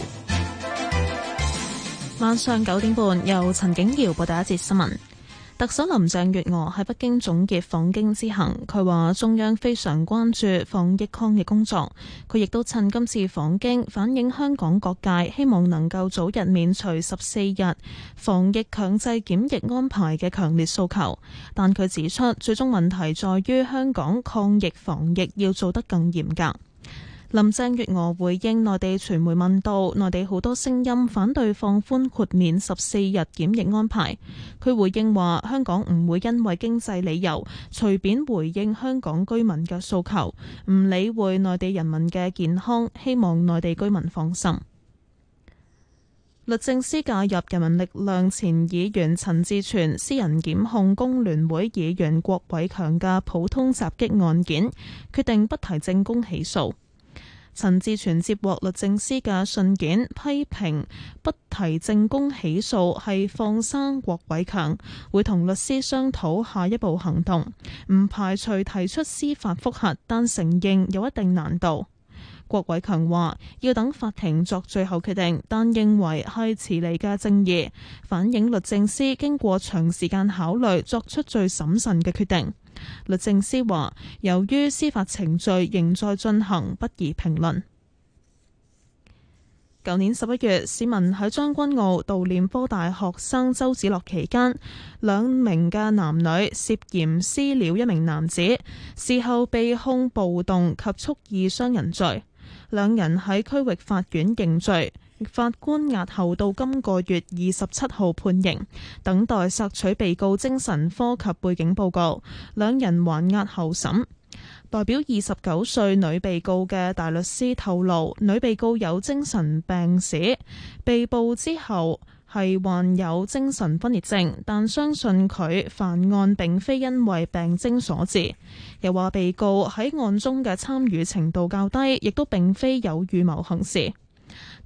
[SPEAKER 1] 晚上九點半由陳景瑤報道一節新聞。特首林鄭月娥喺北京總結訪京之行，佢話中央非常關注防疫抗疫工作，佢亦都趁今次訪京反映香港各界希望能夠早日免除十四日防疫強制檢疫安排嘅強烈訴求，但佢指出最終問題在於香港抗疫防疫要做得更嚴格。林鄭月娥回應內地傳媒問到內地好多聲音反對放寬豁免十四日檢疫安排，佢回應話香港唔會因為經濟理由隨便回應香港居民嘅訴求，唔理會內地人民嘅健康，希望內地居民放心。律政司介入人民力量前議員陳志全私人檢控工聯會議員郭偉強嘅普通襲擊案件，決定不提證供起訴。陳志全接獲律政司嘅信件，批評不提證供起訴係放生郭偉強，會同律師商討下一步行動，唔排除提出司法覆核，但承認有一定難度。郭偉強話要等法庭作最後決定，但認為係遲嚟嘅正義，反映律政司經過長時間考慮作出最審慎嘅決定。律政司話由於司法程序仍在進行，不宜評論。舊年十一月，市民喺將軍澳悼念科大學生周梓樂期間，兩名嘅男女涉嫌私了一名男子，事後被控暴動及蓄意傷人罪，兩人喺區域法院認罪。法官押後到今個月二十七號判刑，等待索取被告精神科及背景報告。兩人還押候審。代表二十九歲女被告嘅大律師透露，女被告有精神病史，被捕之後係患有精神分裂症，但相信佢犯案並非因為病徵所致。又話被告喺案中嘅參與程度較低，亦都並非有預謀行事。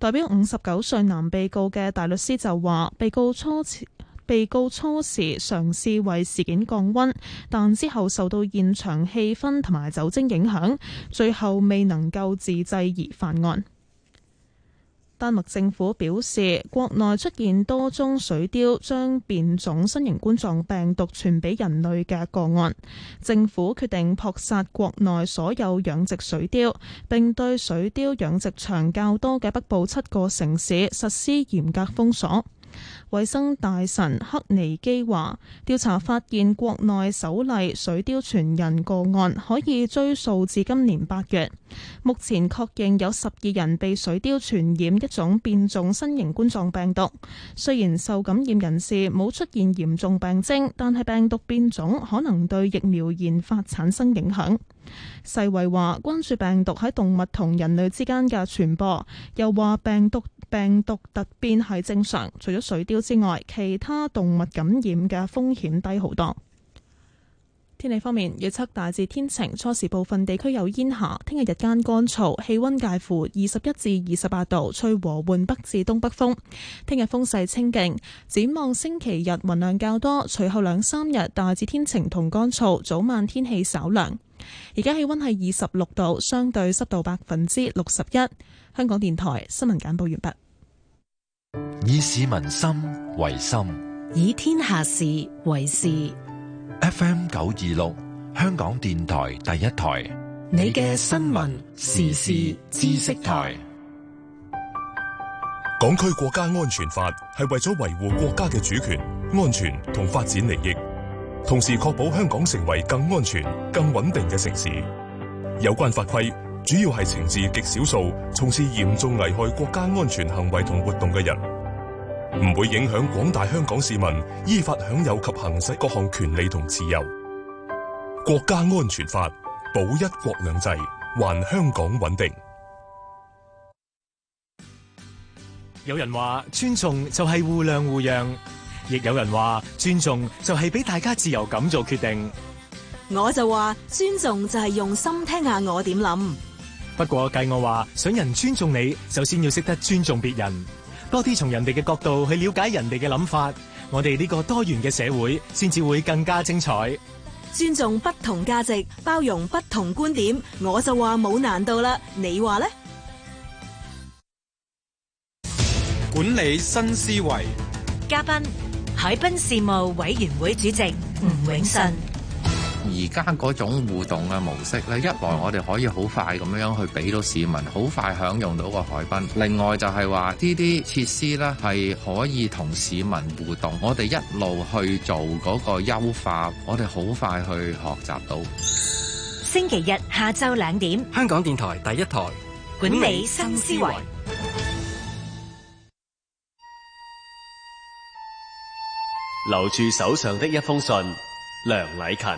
[SPEAKER 1] 代表五十九歲男被告嘅大律師就話，被告初次被告初時嘗試為事件降溫，但之後受到現場氣氛同埋酒精影響，最後未能夠自制而犯案。丹麥政府表示，國內出現多宗水貂將變種新型冠狀病毒傳俾人類嘅個案，政府決定撲殺國內所有養殖水貂，並對水貂養殖場較多嘅北部七個城市實施嚴格封鎖。衛生大臣克尼基話，調查發現國內首例水貂傳人個案可以追溯至今年八月，目前確認有十二人被水貂傳染一種變種新型冠狀病毒。雖然受感染人士冇出現嚴重病徵，但係病毒變種可能對疫苗研發產生影響。世衛話關注病毒喺動物同人類之間嘅傳播，又話病毒病毒突變係正常，除咗水貂之外，其他動物感染嘅風險低好多。天氣方面，預測大致天晴，初時部分地區有煙霞。聽日日間乾燥，氣溫介乎二十一至二十八度，吹和緩北至東北風。聽日風勢清勁。展望星期日雲量較多，隨後兩三日大致天晴同乾燥，早晚天氣稍涼。而家氣溫係二十六度，相對濕度百分之六十一。香港電台新聞簡報完畢。
[SPEAKER 4] 以市民心為心，
[SPEAKER 12] 以天下事為事。
[SPEAKER 4] F M 九二六，香港電台第一台，
[SPEAKER 12] 你嘅新聞時事知識台。
[SPEAKER 10] 港區國家安全法係為咗維護國家嘅主權、安全同發展利益，同時確保香港成為更安全、更穩定嘅城市。有關法規主要係懲治極少數從事嚴重危害國家安全行為同活動嘅人，唔會影響廣大香港市民依法享有及行使各項權利同自由。國家安全法保一國兩制，還香港穩定。
[SPEAKER 11] 有人話尊重就係互諒互讓，亦有人話尊重就係俾大家自由咁做決定。
[SPEAKER 13] 我就話尊重就係用心聽下我點諗。
[SPEAKER 11] 不過計我話想人尊重你，首先要識得尊重別人，多啲從人哋嘅角度去了解人哋嘅諗法，我哋呢個多元嘅社會先至會更加精彩。
[SPEAKER 13] 尊重不同價值，包容不同觀點，我就話冇難度啦。你話呢？
[SPEAKER 14] 管理新思維，
[SPEAKER 15] 嘉賓海濱事務委員會主席吳永信。
[SPEAKER 16] 而家嗰種互動嘅模式咧，一來我哋可以好快咁樣去俾到市民好快享用到個海濱，另外就係話呢啲設施咧係可以同市民互動，我哋一路去做嗰個優化，我哋好快去學習到。
[SPEAKER 15] 星期日下晝兩點，
[SPEAKER 27] 香港電台第一台
[SPEAKER 15] 管理新思維。
[SPEAKER 17] 留住手上的一封信，梁禮勤。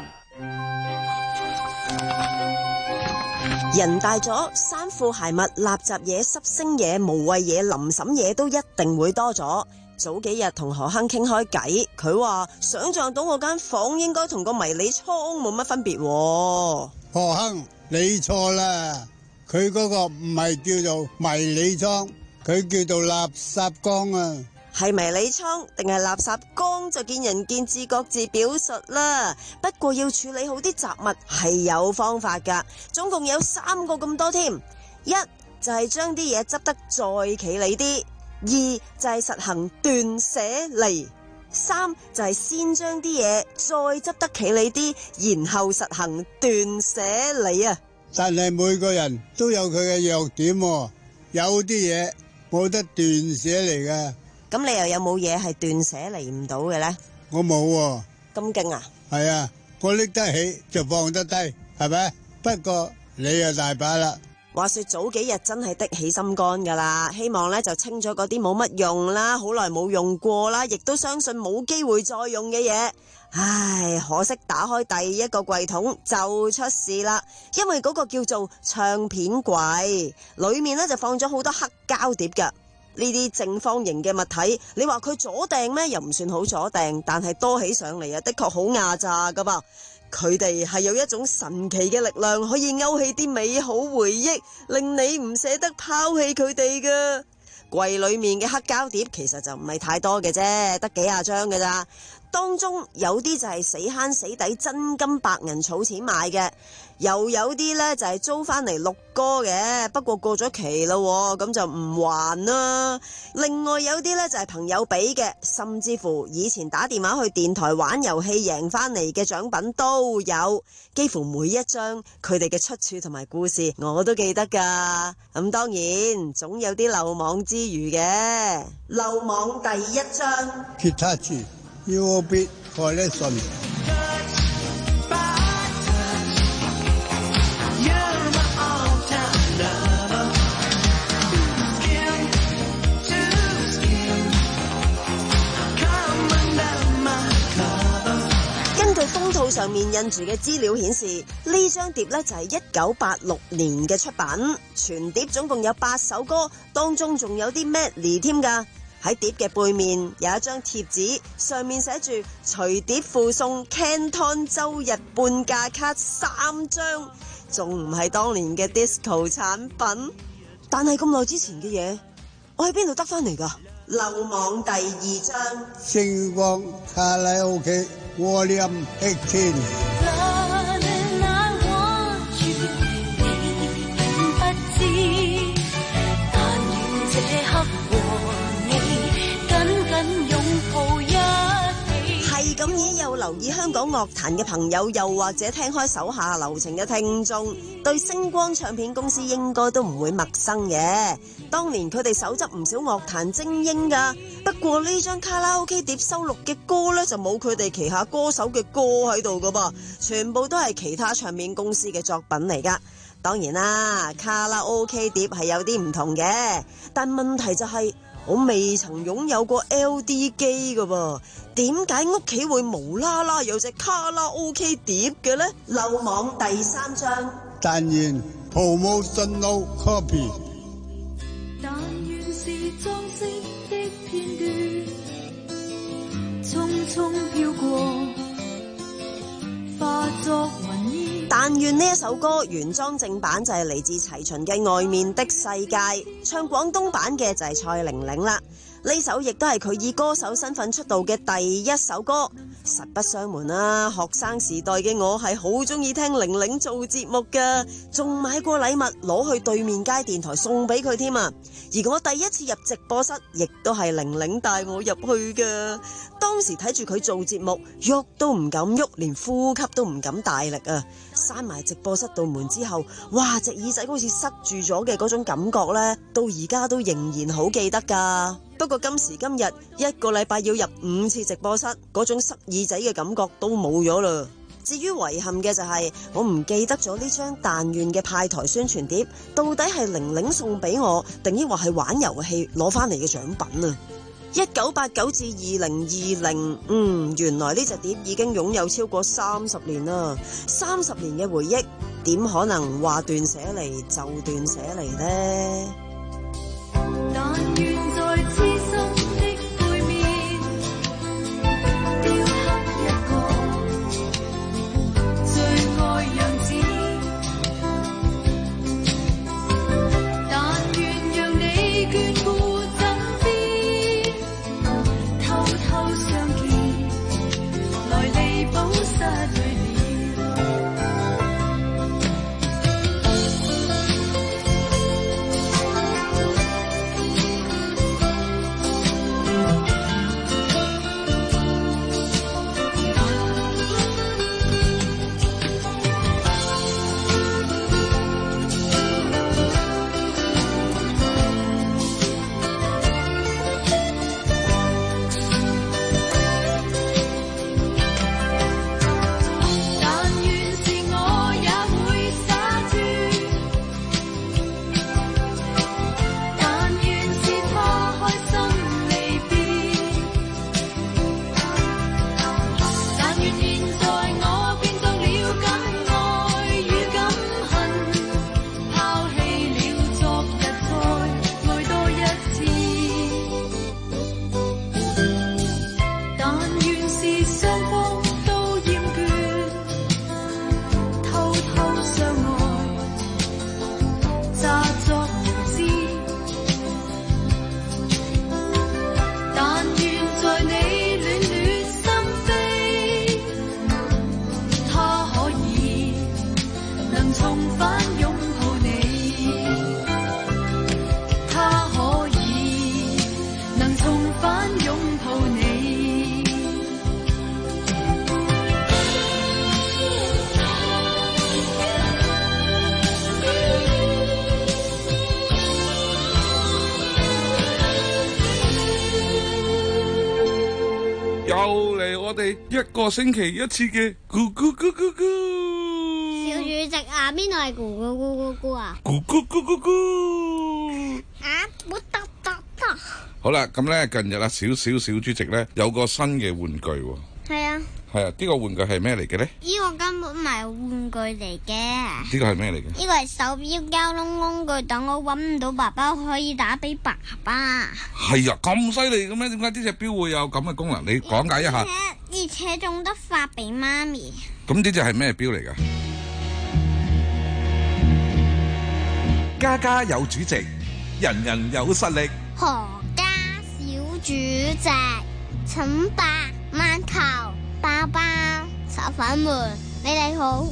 [SPEAKER 9] 人大咗，衫褲鞋襪、垃圾嘢、濕星嘢、無謂嘢、淋嬸嘢都一定會多咗。早幾日同何亨傾開偈，佢話想象到我間房應該同個迷你倉冇乜分別。
[SPEAKER 18] 何亨，你錯啦，佢嗰個唔係叫做迷你倉，佢叫做垃圾缸啊。
[SPEAKER 9] 係迷你倉定係垃圾缸就見仁見智，各自表述啦。不過要處理好啲雜物係有方法噶，總共有三個咁多添。一就係將啲嘢執得再企理啲，二就係實行斷捨離，三就係先將啲嘢再執得企理啲，然後實行斷捨離啊。
[SPEAKER 18] 但係每個人都有佢嘅弱點，有啲嘢冇得斷捨離嘅。
[SPEAKER 9] 咁你又有冇嘢係斷捨離唔到嘅呢？
[SPEAKER 18] 我冇喎。
[SPEAKER 9] 咁勁啊？
[SPEAKER 18] 係啊，我拎得起就放得低，係咪？不過你又大把啦。
[SPEAKER 9] 話說早幾日真係的起心肝噶啦，希望呢就清咗嗰啲冇乜用啦，好耐冇用過啦，亦都相信冇機會再用嘅嘢。唉，可惜打開第一個櫃桶就出事啦，因為嗰個叫做唱片櫃，裏面呢就放咗好多黑膠碟噶。呢啲正方形嘅物體，你話佢阻掟咩？又唔算好阻掟，但係多起上嚟啊，的確好壓榨噶噃。佢哋係有一種神奇嘅力量，可以勾起啲美好回憶，令你唔捨得拋棄佢哋噶。 櫃裏面嘅黑膠碟其實就唔係太多嘅啫，得幾廿張嘅咋。當中有啲就係死慳死抵真金白銀儲錢買嘅，又有啲呢就係租翻嚟錄歌嘅，不過過咗期啦，咁就唔還啦。另外有啲呢就係朋友俾嘅，甚至乎以前打電話去電台玩遊戲贏翻嚟嘅獎品都有，幾乎每一張佢哋嘅出處同埋故事我都記得噶。咁當然總有啲漏網之魚嘅。漏網第一張
[SPEAKER 18] 吉他字 U B Collection。
[SPEAKER 9] 根據封套上面印住嘅資料顯示，呢張碟呢就係一九八六年嘅出品，全碟總共有八首歌，當中仲有啲 medley 添㗎。喺碟嘅背面有一張貼紙，上面寫住隨碟附送 Canton 周日半價卡三張，仲唔係當年嘅 disco 產品？但係咁耐之前嘅嘢，我喺邊度得翻嚟㗎？漏網第二張，
[SPEAKER 18] 星光卡拉 OK Volume eighteen。
[SPEAKER 9] 係咁已有留意香港樂壇嘅朋友，又或者聽開手下留情嘅聽眾，對星光唱片公司應該都唔會陌生嘅。當年佢哋手執唔少樂壇精英噶，不過呢張卡拉 OK 碟收錄嘅歌呢，就冇佢哋旗下歌手嘅歌喺度噶噃，全部都係其他唱片公司嘅作品嚟噶。當然啦，卡拉 OK 碟係有啲唔同嘅，但問題就係、是、我未曾擁有過 L D 機噶噃，點解屋企會無啦啦有隻卡拉 OK 碟嘅呢？漏網第三張，
[SPEAKER 18] 但願 promotional copy。
[SPEAKER 7] 但願是裝飾的片段，匆匆飄過，化作雲煙。
[SPEAKER 9] 但願呢一首歌原裝正版就係嚟自齊秦嘅《外面的世界》，唱廣東版嘅就係蔡玲玲啦。呢首亦都係佢以歌手身份出道嘅第一首歌。實不相瞞啦，學生時代嘅我係好中意聽玲玲做節目噶，仲買過禮物攞去對面街電台送俾佢添啊！而我第一次入直播室，亦都係玲玲帶我入去噶。當時睇住佢做節目，喐都唔敢喐，連呼吸都唔敢大力啊！閂埋直播室道門之後，哇！隻耳仔好似塞住咗嘅嗰種感覺呢，到而家都仍然好記得噶。不過今時今日，一個禮拜要入五次直播室，嗰種塞耳仔嘅感覺都冇咗啦。至於遺憾嘅就係、是，我唔記得咗呢張但願嘅派台宣傳碟，到底係玲玲送俾我，定抑或係玩遊戲攞翻嚟嘅獎品啊？一九八九至二零二零，嗯，原來呢隻碟已經擁有超過三十年啦，三十年嘅回憶，點可能話斷捨離就斷捨離呢？
[SPEAKER 7] 但願在痴心的背面雕刻一個最愛樣子，但願讓你眷顧枕邊，偷偷相見，來彌補失去。
[SPEAKER 5] 又嚟我哋一個星期一次嘅咕咕咕咕咕。
[SPEAKER 20] 小主席啊，邊度係咕咕咕咕咕啊？
[SPEAKER 5] 咕咕咕咕咕。
[SPEAKER 20] 啊，冇得得得。
[SPEAKER 5] 好啦，咁咧近日啊，小小小主席咧有個新嘅玩具喎。
[SPEAKER 20] 係啊。
[SPEAKER 5] 係啊，呢個玩具係咩嚟嘅咧？
[SPEAKER 20] 呢個根本唔係玩具嚟嘅。
[SPEAKER 5] 呢個係咩嚟嘅？
[SPEAKER 20] 呢個係手錶交通工具，等我搵唔到爸爸可以打俾爸爸。
[SPEAKER 5] 係啊，咁犀利嘅咩？點解呢隻錶會有咁嘅功能？你講解一下。
[SPEAKER 20] 而且而且仲得發俾媽咪。
[SPEAKER 5] 咁呢隻係咩錶嚟噶？
[SPEAKER 21] 家家有主席，人人有實力。
[SPEAKER 20] 何家小主席，請把饅頭。爸爸，茶粉們，你哋好。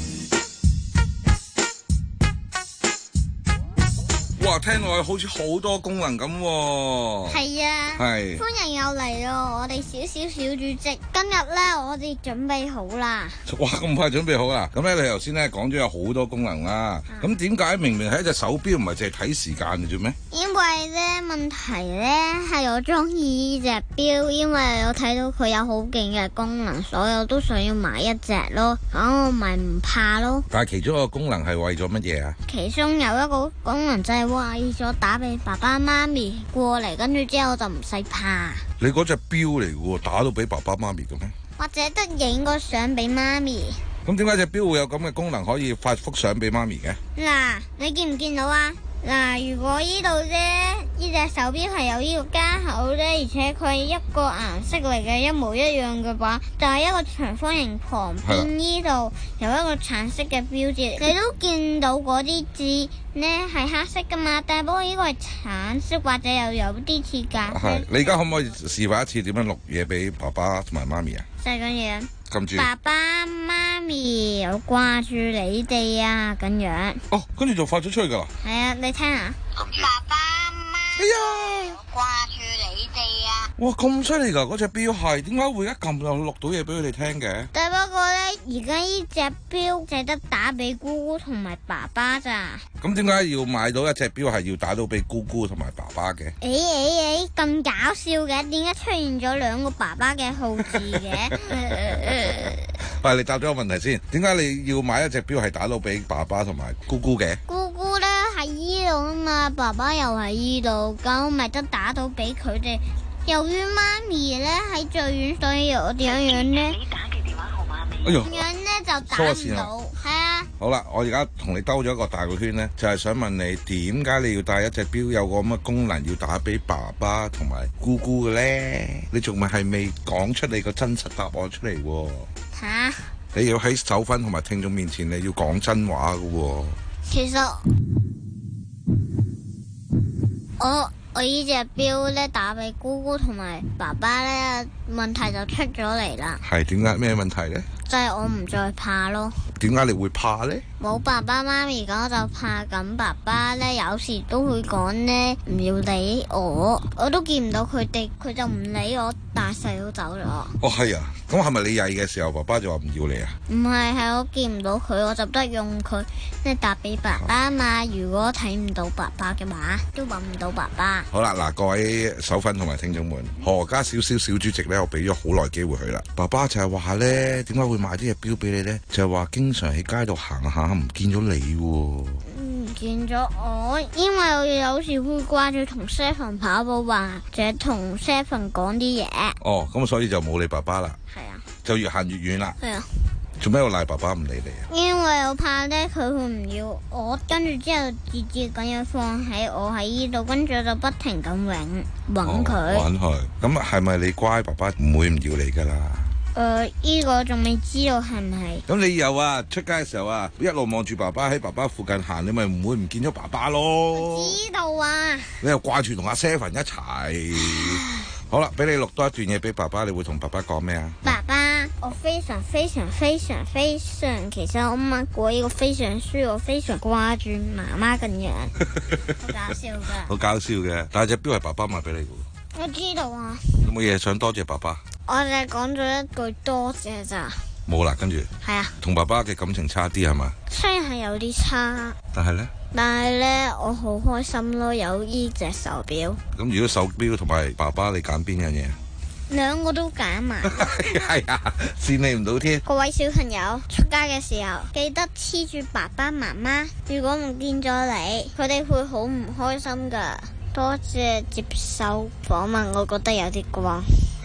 [SPEAKER 5] 哇，聽落去好似好多功能咁喎。
[SPEAKER 20] 係啊。
[SPEAKER 5] 係。
[SPEAKER 20] 歡迎又嚟咯，我哋小小小主席。今日咧，我哋準備好啦。
[SPEAKER 5] 哇，咁快準備好啦？咁咧，你頭先咧講咗有好多功能啦。咁點解明明係一隻手錶，唔係淨係睇時間嘅啫咩？
[SPEAKER 20] 因為咧問題咧係我中意呢隻錶，因為我睇到佢有好勁嘅功能，所以我都想要買一隻咯。咁我咪唔怕咯。
[SPEAKER 5] 但係其中一個功能係為咗乜嘢啊？
[SPEAKER 20] 其中有一個功能就係為咗打俾爸爸媽咪過嚟，跟住之後就唔使怕。
[SPEAKER 5] 你嗰隻錶嚟嘅喎，打到俾爸爸媽咪嘅咩？
[SPEAKER 20] 或者得影個相俾媽咪。
[SPEAKER 5] 咁點解隻錶會有咁嘅功能，可以發幅相俾媽咪嘅？
[SPEAKER 20] 嗱，你見唔見到啊？嗱，如果呢度啫，呢隻手錶係有呢個加口啫，而且佢係一個顏色嚟嘅，一模一樣嘅話，就係一個長方形旁邊呢度有一個橙色嘅標誌，你都見到嗰啲字呢係黑色噶嘛，但係不過呢個係橙色或者又有啲似咖啡。
[SPEAKER 5] 係，你而家可唔可以示範一次點樣錄嘢俾爸爸同埋媽咪啊？
[SPEAKER 20] 就係咁樣。
[SPEAKER 5] 撳住。
[SPEAKER 20] 爸爸媽咪，我掛住你哋啊，咁樣。
[SPEAKER 5] 哦，跟住就發咗出去噶啦。
[SPEAKER 20] 係啊，你聽下。爸爸媽咪，
[SPEAKER 5] 哎呀，
[SPEAKER 20] 我掛住你哋啊。
[SPEAKER 5] 哇，咁犀利噶！嗰隻錶係點解會一撳就錄到嘢俾佢哋聽嘅？
[SPEAKER 20] 但不過咧，而家呢隻錶淨得打俾姑姑同埋爸爸咋。
[SPEAKER 5] 咁點解要買到一隻錶係要打到俾姑姑同埋爸爸嘅？
[SPEAKER 20] 誒誒誒，咁搞笑嘅，點解出現咗兩個爸爸嘅號字嘅？
[SPEAKER 5] 喂，你答咗個問題先，點解你要買一隻錶係打到俾爸爸同埋姑姑嘅？
[SPEAKER 20] 姑姑咧喺依度啊嘛，爸爸又喺依度，咁咪得打到俾佢哋。由於媽咪咧喺最遠，所以我點樣咧？你打嘅電話號碼未？
[SPEAKER 5] 哎呦，
[SPEAKER 20] 咁樣咧就打唔到，係啊。
[SPEAKER 5] 好啦，我而家同你兜咗一個大個圈咧，就係想問你點解你要帶一隻錶有個咁嘅功能要打俾爸爸同埋姑姑嘅咧？你仲咪係未講出你個真實答案出嚟喎？
[SPEAKER 20] 吓！
[SPEAKER 5] 你要喺手分同埋聽眾面前，你要講真話㗎喎。
[SPEAKER 20] 其實我。我呢隻錶咧打俾姑姑同埋爸爸咧，問題就出咗嚟啦。
[SPEAKER 5] 係點解？咩問題咧？
[SPEAKER 20] 就係我唔再怕咯。
[SPEAKER 5] 點解你會怕咧？
[SPEAKER 20] 冇爸爸媽咪咁，我就怕咁爸爸咧，有時都會講咧唔要理我，我都見唔到佢哋，佢就唔理我，大細都走咗。
[SPEAKER 5] 哦，係啊，咁係咪你曳嘅時候，爸爸就話唔要你啊？
[SPEAKER 20] 唔係，係我見唔到佢，我就得用佢咧打俾爸爸嘛。如果睇唔到爸爸嘅話，都搵唔到爸爸。
[SPEAKER 5] 好啦，嗱，各位手分同埋聽眾們，何家小小小主席咧，我俾咗好耐機會佢啦。爸爸就係話咧，點解會買啲隻錶俾你咧？就係話經常喺街度行下，唔見咗你喎。
[SPEAKER 20] 唔見咗我，因為我有時會掛住同 Seven 跑步，或者同 Seven 講啲嘢。
[SPEAKER 5] 哦，咁所以就冇你爸爸啦。
[SPEAKER 20] 係啊。
[SPEAKER 5] 就越行越遠啦。
[SPEAKER 20] 係啊。
[SPEAKER 5] 做咩要賴爸爸唔理你啊？
[SPEAKER 20] 因為我怕咧佢會唔要我，跟住之後直接咁樣放喺我喺呢度，跟住就不停咁搵搵佢。
[SPEAKER 5] 搵佢，咁係咪你乖？爸爸唔會唔要你噶啦。
[SPEAKER 20] 誒、呃，呢、這個仲未知道係唔係？
[SPEAKER 5] 咁你又啊出街嘅時候啊，一路望住爸爸喺爸爸附近行，你咪唔會唔見咗爸爸咯？
[SPEAKER 20] 我知道啊。你
[SPEAKER 5] 又掛住同阿 Seven 一齊。好啦，俾你錄多一段嘢俾爸爸，你會同爸爸講咩啊？
[SPEAKER 20] 爸爸，我非常非常非常非常，其實我買過呢個非常書，我非常掛住媽媽咁樣，好搞笑噶。
[SPEAKER 5] 好搞笑嘅，但係隻錶係爸爸買俾你嘅。
[SPEAKER 20] 我知道啊。
[SPEAKER 5] 有冇嘢想多謝爸爸？
[SPEAKER 20] 我就係講咗一句多謝咋。
[SPEAKER 5] 冇啦，跟住。係
[SPEAKER 20] 啊。
[SPEAKER 5] 同爸爸嘅感情差啲係嘛？
[SPEAKER 20] 雖然係有啲差。
[SPEAKER 5] 但係咧？
[SPEAKER 20] 但係咧，我好開心咯，有呢隻手錶。
[SPEAKER 5] 咁如果手錶同埋爸爸，你揀邊樣嘢？
[SPEAKER 20] 兩個都揀埋。
[SPEAKER 5] 係啊，羨你唔到添。
[SPEAKER 20] 各位小朋友出街嘅時候，記得黐住爸爸媽媽。如果唔見咗你，佢哋會好唔開心噶。多謝接受訪問，我覺得有啲光。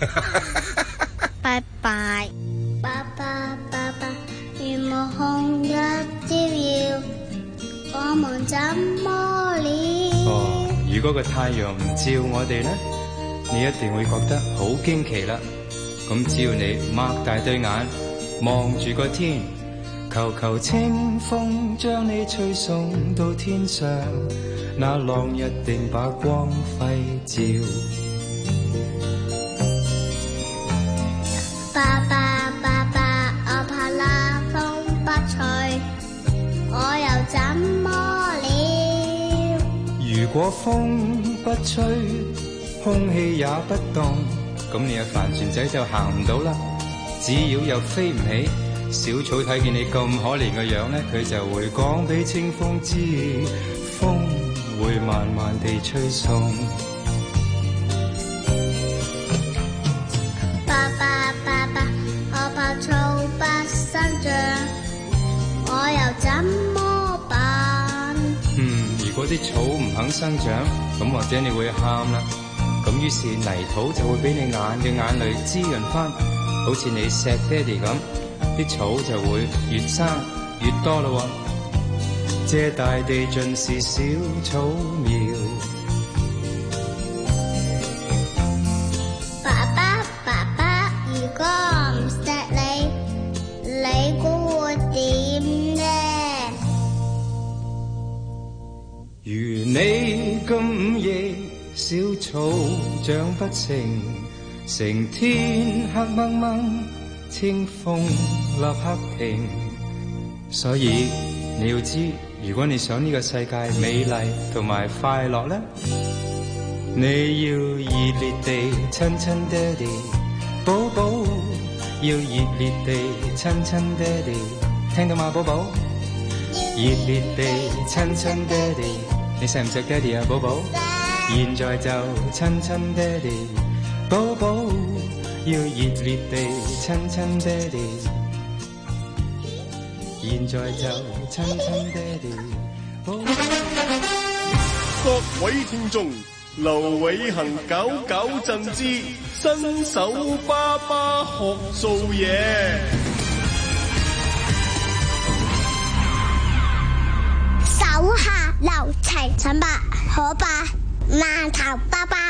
[SPEAKER 20] 拜拜。爸爸爸爸，願無紅日照耀，我們怎麼了？
[SPEAKER 2] 哦，如果個太陽唔照我哋呢，你一定會覺得好驚奇啦。咁只要你擘大對眼望住個天，求求清風將你吹送到天上，那朗一定把光輝照。
[SPEAKER 20] 爸爸爸爸，我怕那風不吹，我又怎麼了？
[SPEAKER 2] 如果風不吹，空氣也不動，咁你嘅帆船仔就行唔到啦。只要又飛唔起，小草睇見你咁可憐嘅樣咧，佢就會講俾清風知，風會慢慢地吹送。
[SPEAKER 20] 爸爸爸爸，我怕草不生長，我又怎麼辦？
[SPEAKER 2] 嗯，如果啲草唔肯生長，咁或者你會喊啦。咁於是泥土就會俾你眼嘅眼淚滋潤翻，好似你錫爹哋咁，啲草就會越生越多咯。這大地盡是小草苗。
[SPEAKER 20] 爸爸爸爸，如果我唔錫你，你估會點呢？
[SPEAKER 2] 如你咁午夜，小草長不成，成天黑掹掹，清風立刻停。所以你要知，如果你想呢個世界美麗同埋快樂咧，你要熱烈地親親爹哋，寶寶要熱烈地親親爹哋，聽到嗎，寶寶？熱烈地親親爹哋，你錫唔錫爹哋啊，寶寶？現在就親親爹哋，寶寶要熱烈地親親爹哋。現在就親親爹哋，寶寶。
[SPEAKER 3] 各位聽眾，劉偉恒搞搞震之新手爸爸學做嘢。
[SPEAKER 20] 手下留情，陳伯可伯饅頭包包。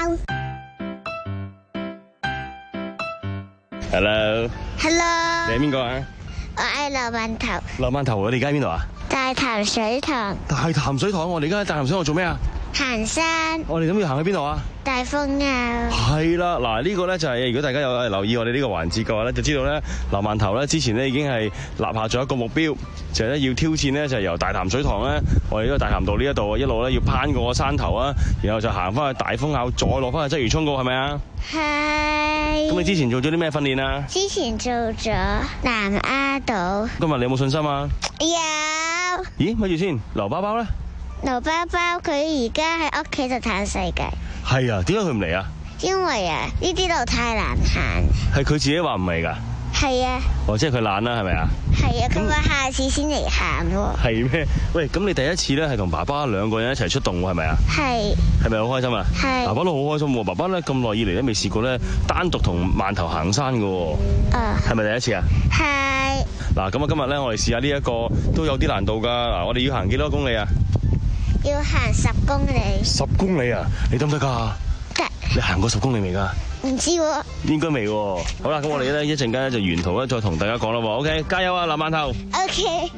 [SPEAKER 8] Hello。Hello。你係邊個啊？
[SPEAKER 20] 我係劉饅頭。
[SPEAKER 8] 劉饅頭，我哋而家喺邊度啊？
[SPEAKER 20] 大潭水塘。
[SPEAKER 8] 大潭水塘，我哋而家喺大潭水塘做咩啊？
[SPEAKER 20] 行山。我
[SPEAKER 8] 哋諗住行去邊度啊？
[SPEAKER 20] 大風坳。
[SPEAKER 8] 係啦，嗱呢個咧就係如果大家有留意我哋呢個環節嘅話咧，就知道咧劉饅頭咧之前咧已經係立下咗一個目標，就係咧要挑戰咧就係由大潭水塘咧，我哋呢個大潭道呢一度一路咧要攀過個山頭啊，然後就行翻去大風坳，再落翻去鰂魚涌嗰，係咪啊？
[SPEAKER 20] 係。
[SPEAKER 8] 咁你之前做咗啲咩訓練啊？
[SPEAKER 20] 之前做咗南丫島。
[SPEAKER 8] 今日你有冇信心啊？
[SPEAKER 20] 有。
[SPEAKER 8] 咦，咪住先，劉包包咧？
[SPEAKER 20] 劉包包佢而家喺屋企度嘆世界。
[SPEAKER 8] 係啊，點解佢唔嚟啊？
[SPEAKER 20] 因為啊，呢啲路太難行。
[SPEAKER 8] 係佢自己話唔嚟噶。
[SPEAKER 20] 係啊。
[SPEAKER 8] 哦，即係佢懶啦，係咪啊？
[SPEAKER 20] 係啊，佢話下次先嚟行喎。
[SPEAKER 8] 係咩？喂，咁你第一次咧係同爸爸兩個人一齊出動喎，係咪啊？係。係咪好開心啊？係。爸爸都好開心喎，爸爸咧咁耐以嚟都未試過咧單獨同饅頭行山噶喎。啊。係咪第一次啊？係。嗱，咁啊，今日咧我哋試下呢一個都有啲難度噶。嗱，我哋要行幾多公里啊？
[SPEAKER 20] 要行十公里。十
[SPEAKER 8] 公里啊？你得唔得噶？得。你行過十公里未噶？
[SPEAKER 20] 唔知喎。
[SPEAKER 8] 應該未喎。好啦，咁我哋咧一陣間咧就沿途咧再同大家講啦喎。OK， 加油啊，劉饅頭。OK。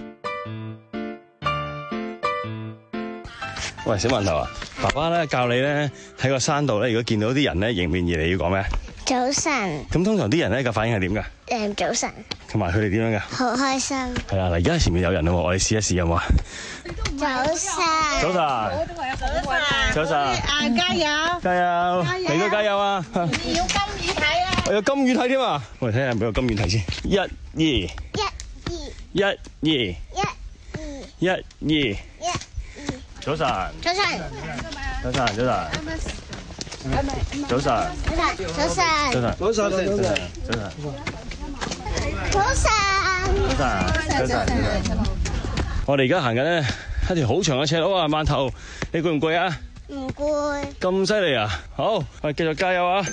[SPEAKER 8] 喂，小饅頭啊，爸爸咧教你咧喺個山度咧，如果見到啲人咧迎面而嚟，要講咩？
[SPEAKER 20] 早晨。
[SPEAKER 8] 咁通常啲人咧嘅反應係點噶？
[SPEAKER 20] 誒，早晨。
[SPEAKER 8] 同埋佢哋點樣噶？
[SPEAKER 20] 好開心。係
[SPEAKER 8] 啊，嗱，而家前面有人啦，我哋試一試有冇啊？
[SPEAKER 20] 早晨。
[SPEAKER 8] 早晨。早晨。
[SPEAKER 22] 啊，加油！
[SPEAKER 8] 加油！你都加油啊！
[SPEAKER 22] 要金魚睇啊！
[SPEAKER 8] 我有金魚睇添啊！我哋睇下俾個金魚睇先。一二。一
[SPEAKER 20] 二。
[SPEAKER 8] 一二。一
[SPEAKER 20] 二。
[SPEAKER 8] 一二。一二。早晨。
[SPEAKER 20] 早晨。
[SPEAKER 8] 早晨，早晨。 早晨，
[SPEAKER 20] 早晨，
[SPEAKER 8] 早晨，早晨，早晨，早晨，早晨，
[SPEAKER 20] 早晨，
[SPEAKER 8] 早晨，我哋而家行緊咧一條好長嘅斜路啊，饅頭，你攰唔攰啊？
[SPEAKER 20] 唔攰。
[SPEAKER 8] 咁犀利啊！好，我哋繼續加油啊！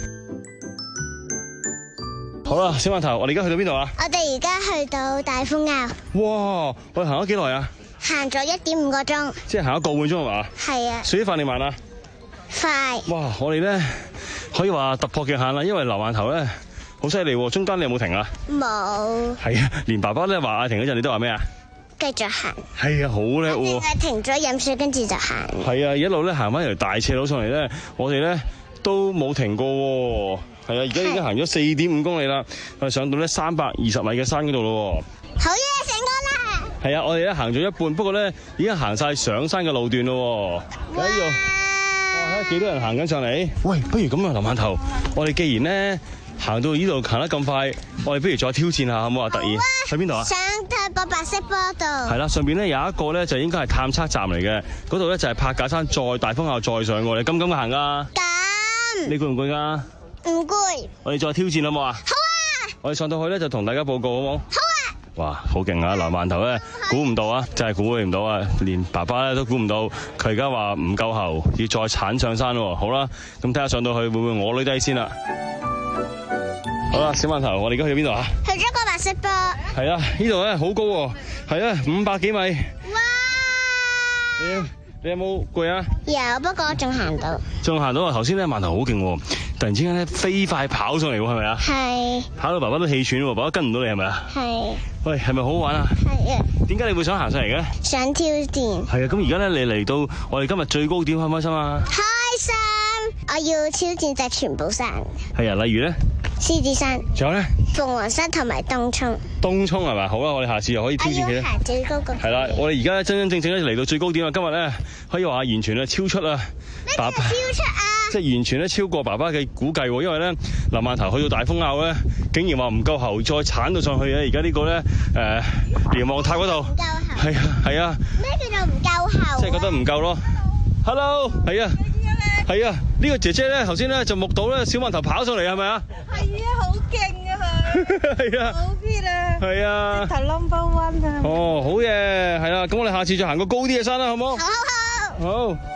[SPEAKER 8] 好啦，小饅頭，我哋而家去到邊度啊？
[SPEAKER 20] 我哋而家去到大風坳。
[SPEAKER 8] 哇！我哋行咗幾耐啊？
[SPEAKER 20] 行咗一點五個鐘。
[SPEAKER 8] 即係行咗個半鐘係嘛？係
[SPEAKER 20] 啊。
[SPEAKER 8] 屬於快定慢啊？
[SPEAKER 20] 快。
[SPEAKER 8] 哇！我哋咧可以話突破極限啦，因為流饅頭咧好犀利喎，中間你有冇停啊？
[SPEAKER 20] 冇。
[SPEAKER 8] 係啊，連爸爸咧話嗌停嗰陣，你都話咩啊？
[SPEAKER 20] 繼續行。係
[SPEAKER 8] 啊，好叻喎！
[SPEAKER 20] 我哋停咗飲水，跟住就行。
[SPEAKER 8] 係啊，一路咧行翻條大斜路上嚟咧，我哋咧都冇停過喎。係啊，而家已經行咗四點五公里啦，我哋上到咧三百二十米嘅山嗰度咯。
[SPEAKER 20] 好嘢，成功啦！
[SPEAKER 8] 係啊，我哋咧行咗一半，不過咧已經行晒上山嘅路段咯。哇！哇，睇下幾多人行緊上嚟。喂，不如咁啊，流饅頭，我哋既然咧行到呢度行得咁快，我哋不如再挑戰下，好唔好啊？特意去邊度啊？
[SPEAKER 20] 上去個白色波度。
[SPEAKER 8] 係啦，上邊咧有一個咧就應該係探測站嚟嘅，嗰度咧就係柏架山再大風坳再上喎。你敢唔敢行噶？
[SPEAKER 20] 敢。
[SPEAKER 8] 你攰唔攰噶？
[SPEAKER 20] 唔攰。
[SPEAKER 8] 我哋再挑戰好冇啊？好啊！我哋上到去咧就同大家報告好冇？好啊！哇，好勁啊！流饅頭咧估唔到啊，真係估唔到啊，連爸爸咧都估唔到，佢而家話唔夠喉，要再鏟上山喎。好啦，咁睇下上到去會唔會我女低先啦？好啦，小饅頭，我哋而家去到邊度啊？
[SPEAKER 20] 去咗個白色波。係
[SPEAKER 8] 啊，呢度咧好高喎，係啊，五百幾米。
[SPEAKER 20] 哇！
[SPEAKER 8] 你你有冇攰啊？
[SPEAKER 20] 有，不過仲行到。
[SPEAKER 8] 仲行到啊！頭先咧饅頭好勁喎，突然之間咧飛快跑上嚟喎，係咪啊？係。跑到爸爸都氣喘喎，爸爸跟唔到你係咪啊？係。喂，係咪好好玩啊？係啊。點解你會想行上嚟嘅？
[SPEAKER 20] 想挑戰。係
[SPEAKER 8] 啊，咁而家咧你嚟到我哋今日最高點，開唔開心啊？
[SPEAKER 20] 開心！我要挑戰隻全部山。
[SPEAKER 8] 係啊，例如咧？獅
[SPEAKER 20] 子山。
[SPEAKER 8] 仲有咧？
[SPEAKER 20] 鳳凰山同埋東涌。
[SPEAKER 8] 東涌係咪？好啦，我哋下次又可以挑戰佢咧。
[SPEAKER 20] 行最高個。係
[SPEAKER 8] 啦，我哋而家真真正正咧嚟到最高點啦！今日咧可以話完全咧超出啊！爸爸超
[SPEAKER 20] 出啊！
[SPEAKER 8] 即係完全咧超過爸爸嘅估計喎，因為咧流饅頭去到大風坳咧，竟然話唔夠喉，再鏟到上去啊！而家呢個咧誒瞭望塔嗰度。唔夠喉。係啊係啊。
[SPEAKER 20] 咩叫做唔夠喉？
[SPEAKER 8] 即係覺得唔夠咯。Hello， 係啊。係啊，呢個姐姐咧頭先咧就目睹咧小饅頭跑上嚟係咪啊？
[SPEAKER 22] 係啊，好勁啊佢！
[SPEAKER 8] 係啊，
[SPEAKER 22] 好啲啦！
[SPEAKER 8] 係啊，
[SPEAKER 22] 直頭 number one 啊！
[SPEAKER 8] 哦，好嘢，係啦，咁我哋下次再行個高啲嘅山啦，好唔好？
[SPEAKER 20] 好好
[SPEAKER 8] 好。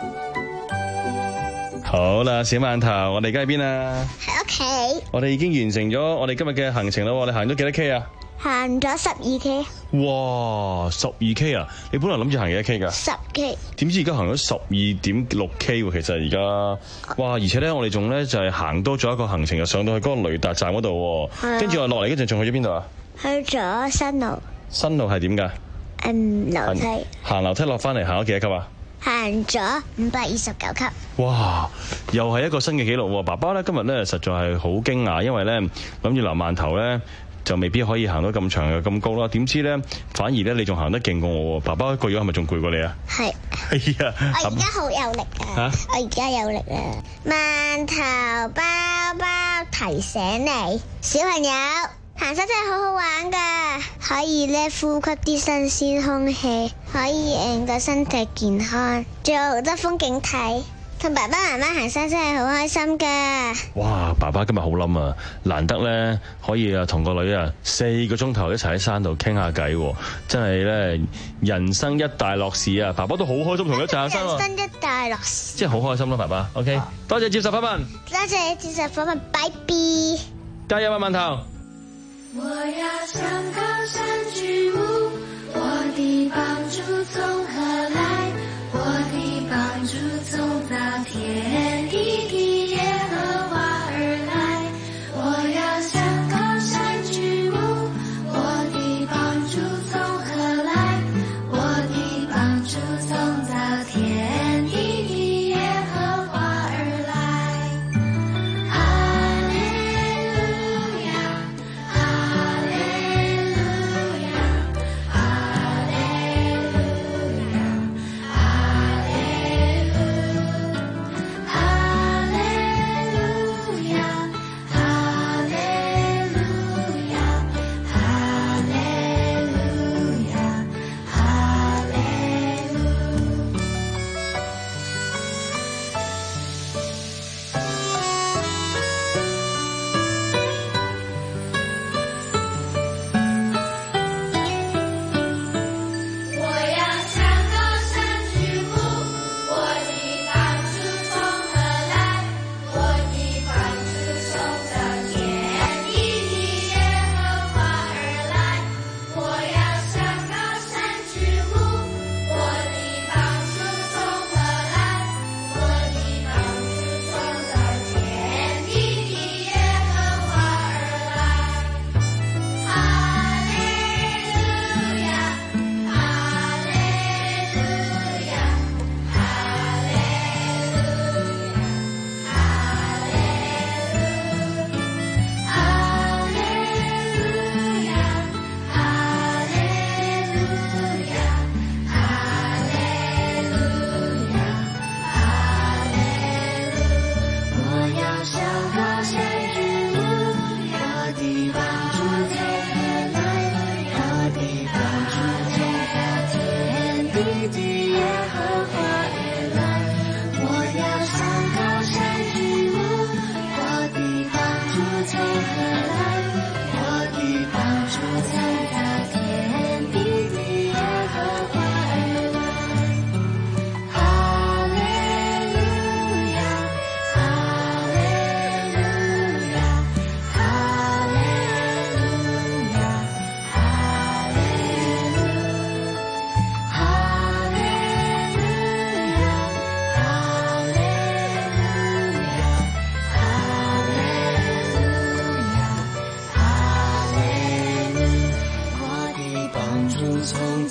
[SPEAKER 8] 好啦，小饅頭，我哋而家喺邊啊？
[SPEAKER 20] 喺屋企。
[SPEAKER 8] 我哋已經完成咗我哋今日嘅行程啦，我哋行咗幾多 K 啊？
[SPEAKER 20] 行咗十二 K。
[SPEAKER 8] 哇，十二 K 啊！你本來諗住行幾多 K 噶？十
[SPEAKER 20] K。點
[SPEAKER 8] 知而家行咗十二點六 K 喎，其實而家，哇！而且咧，我哋仲咧就係行多咗一個行程，就上到去嗰個雷達站嗰度，跟住我落嚟嗰陣仲去咗邊度啊？
[SPEAKER 20] 去咗新路。
[SPEAKER 8] 新路係點噶？
[SPEAKER 20] 嗯，樓梯。
[SPEAKER 8] 行樓梯落翻嚟，行咗幾多級啊？
[SPEAKER 20] 行咗五百二十九級。
[SPEAKER 8] 哇！又係一個新嘅紀錄喎！爸爸咧今日咧實在係好驚訝，因為咧諗住流饅頭咧就未必可以行到咁長又咁高啦。點知咧反而咧你仲行得勁過我喎！爸爸個樣係咪仲攰過你啊？係。係啊！
[SPEAKER 20] 我而家好有力啊！嚇！我而家有力啊！饅頭包包提醒你，小朋友行山真係好好玩噶，可以咧呼吸啲新鮮空氣，可以令個身體健康，仲有好多風景睇。同爸爸媽媽行山真係好開心噶。
[SPEAKER 8] 哇！爸爸今日好冧啊，難得咧可以啊同個女啊四個鐘頭一齊喺山度傾下偈，真係咧人生一大樂事啊！爸爸都好開心同佢一齊行山。人
[SPEAKER 20] 生一大樂事，
[SPEAKER 8] 即係好開心咯，爸爸。OK，多謝接受訪問。
[SPEAKER 20] 多謝接受訪問，拜拜。
[SPEAKER 8] 加油啊，饅頭！
[SPEAKER 7] 我要向高山舉目，我的幫助從何來？我的幫助從造天地的耶和華而來。我要向高山舉目，我的幫助從何來？我的幫助從造天地的耶和華而來。哈利路亞，哈利路亞，哈利路亞，哈利路亞，哈利。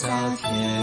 [SPEAKER 2] 造天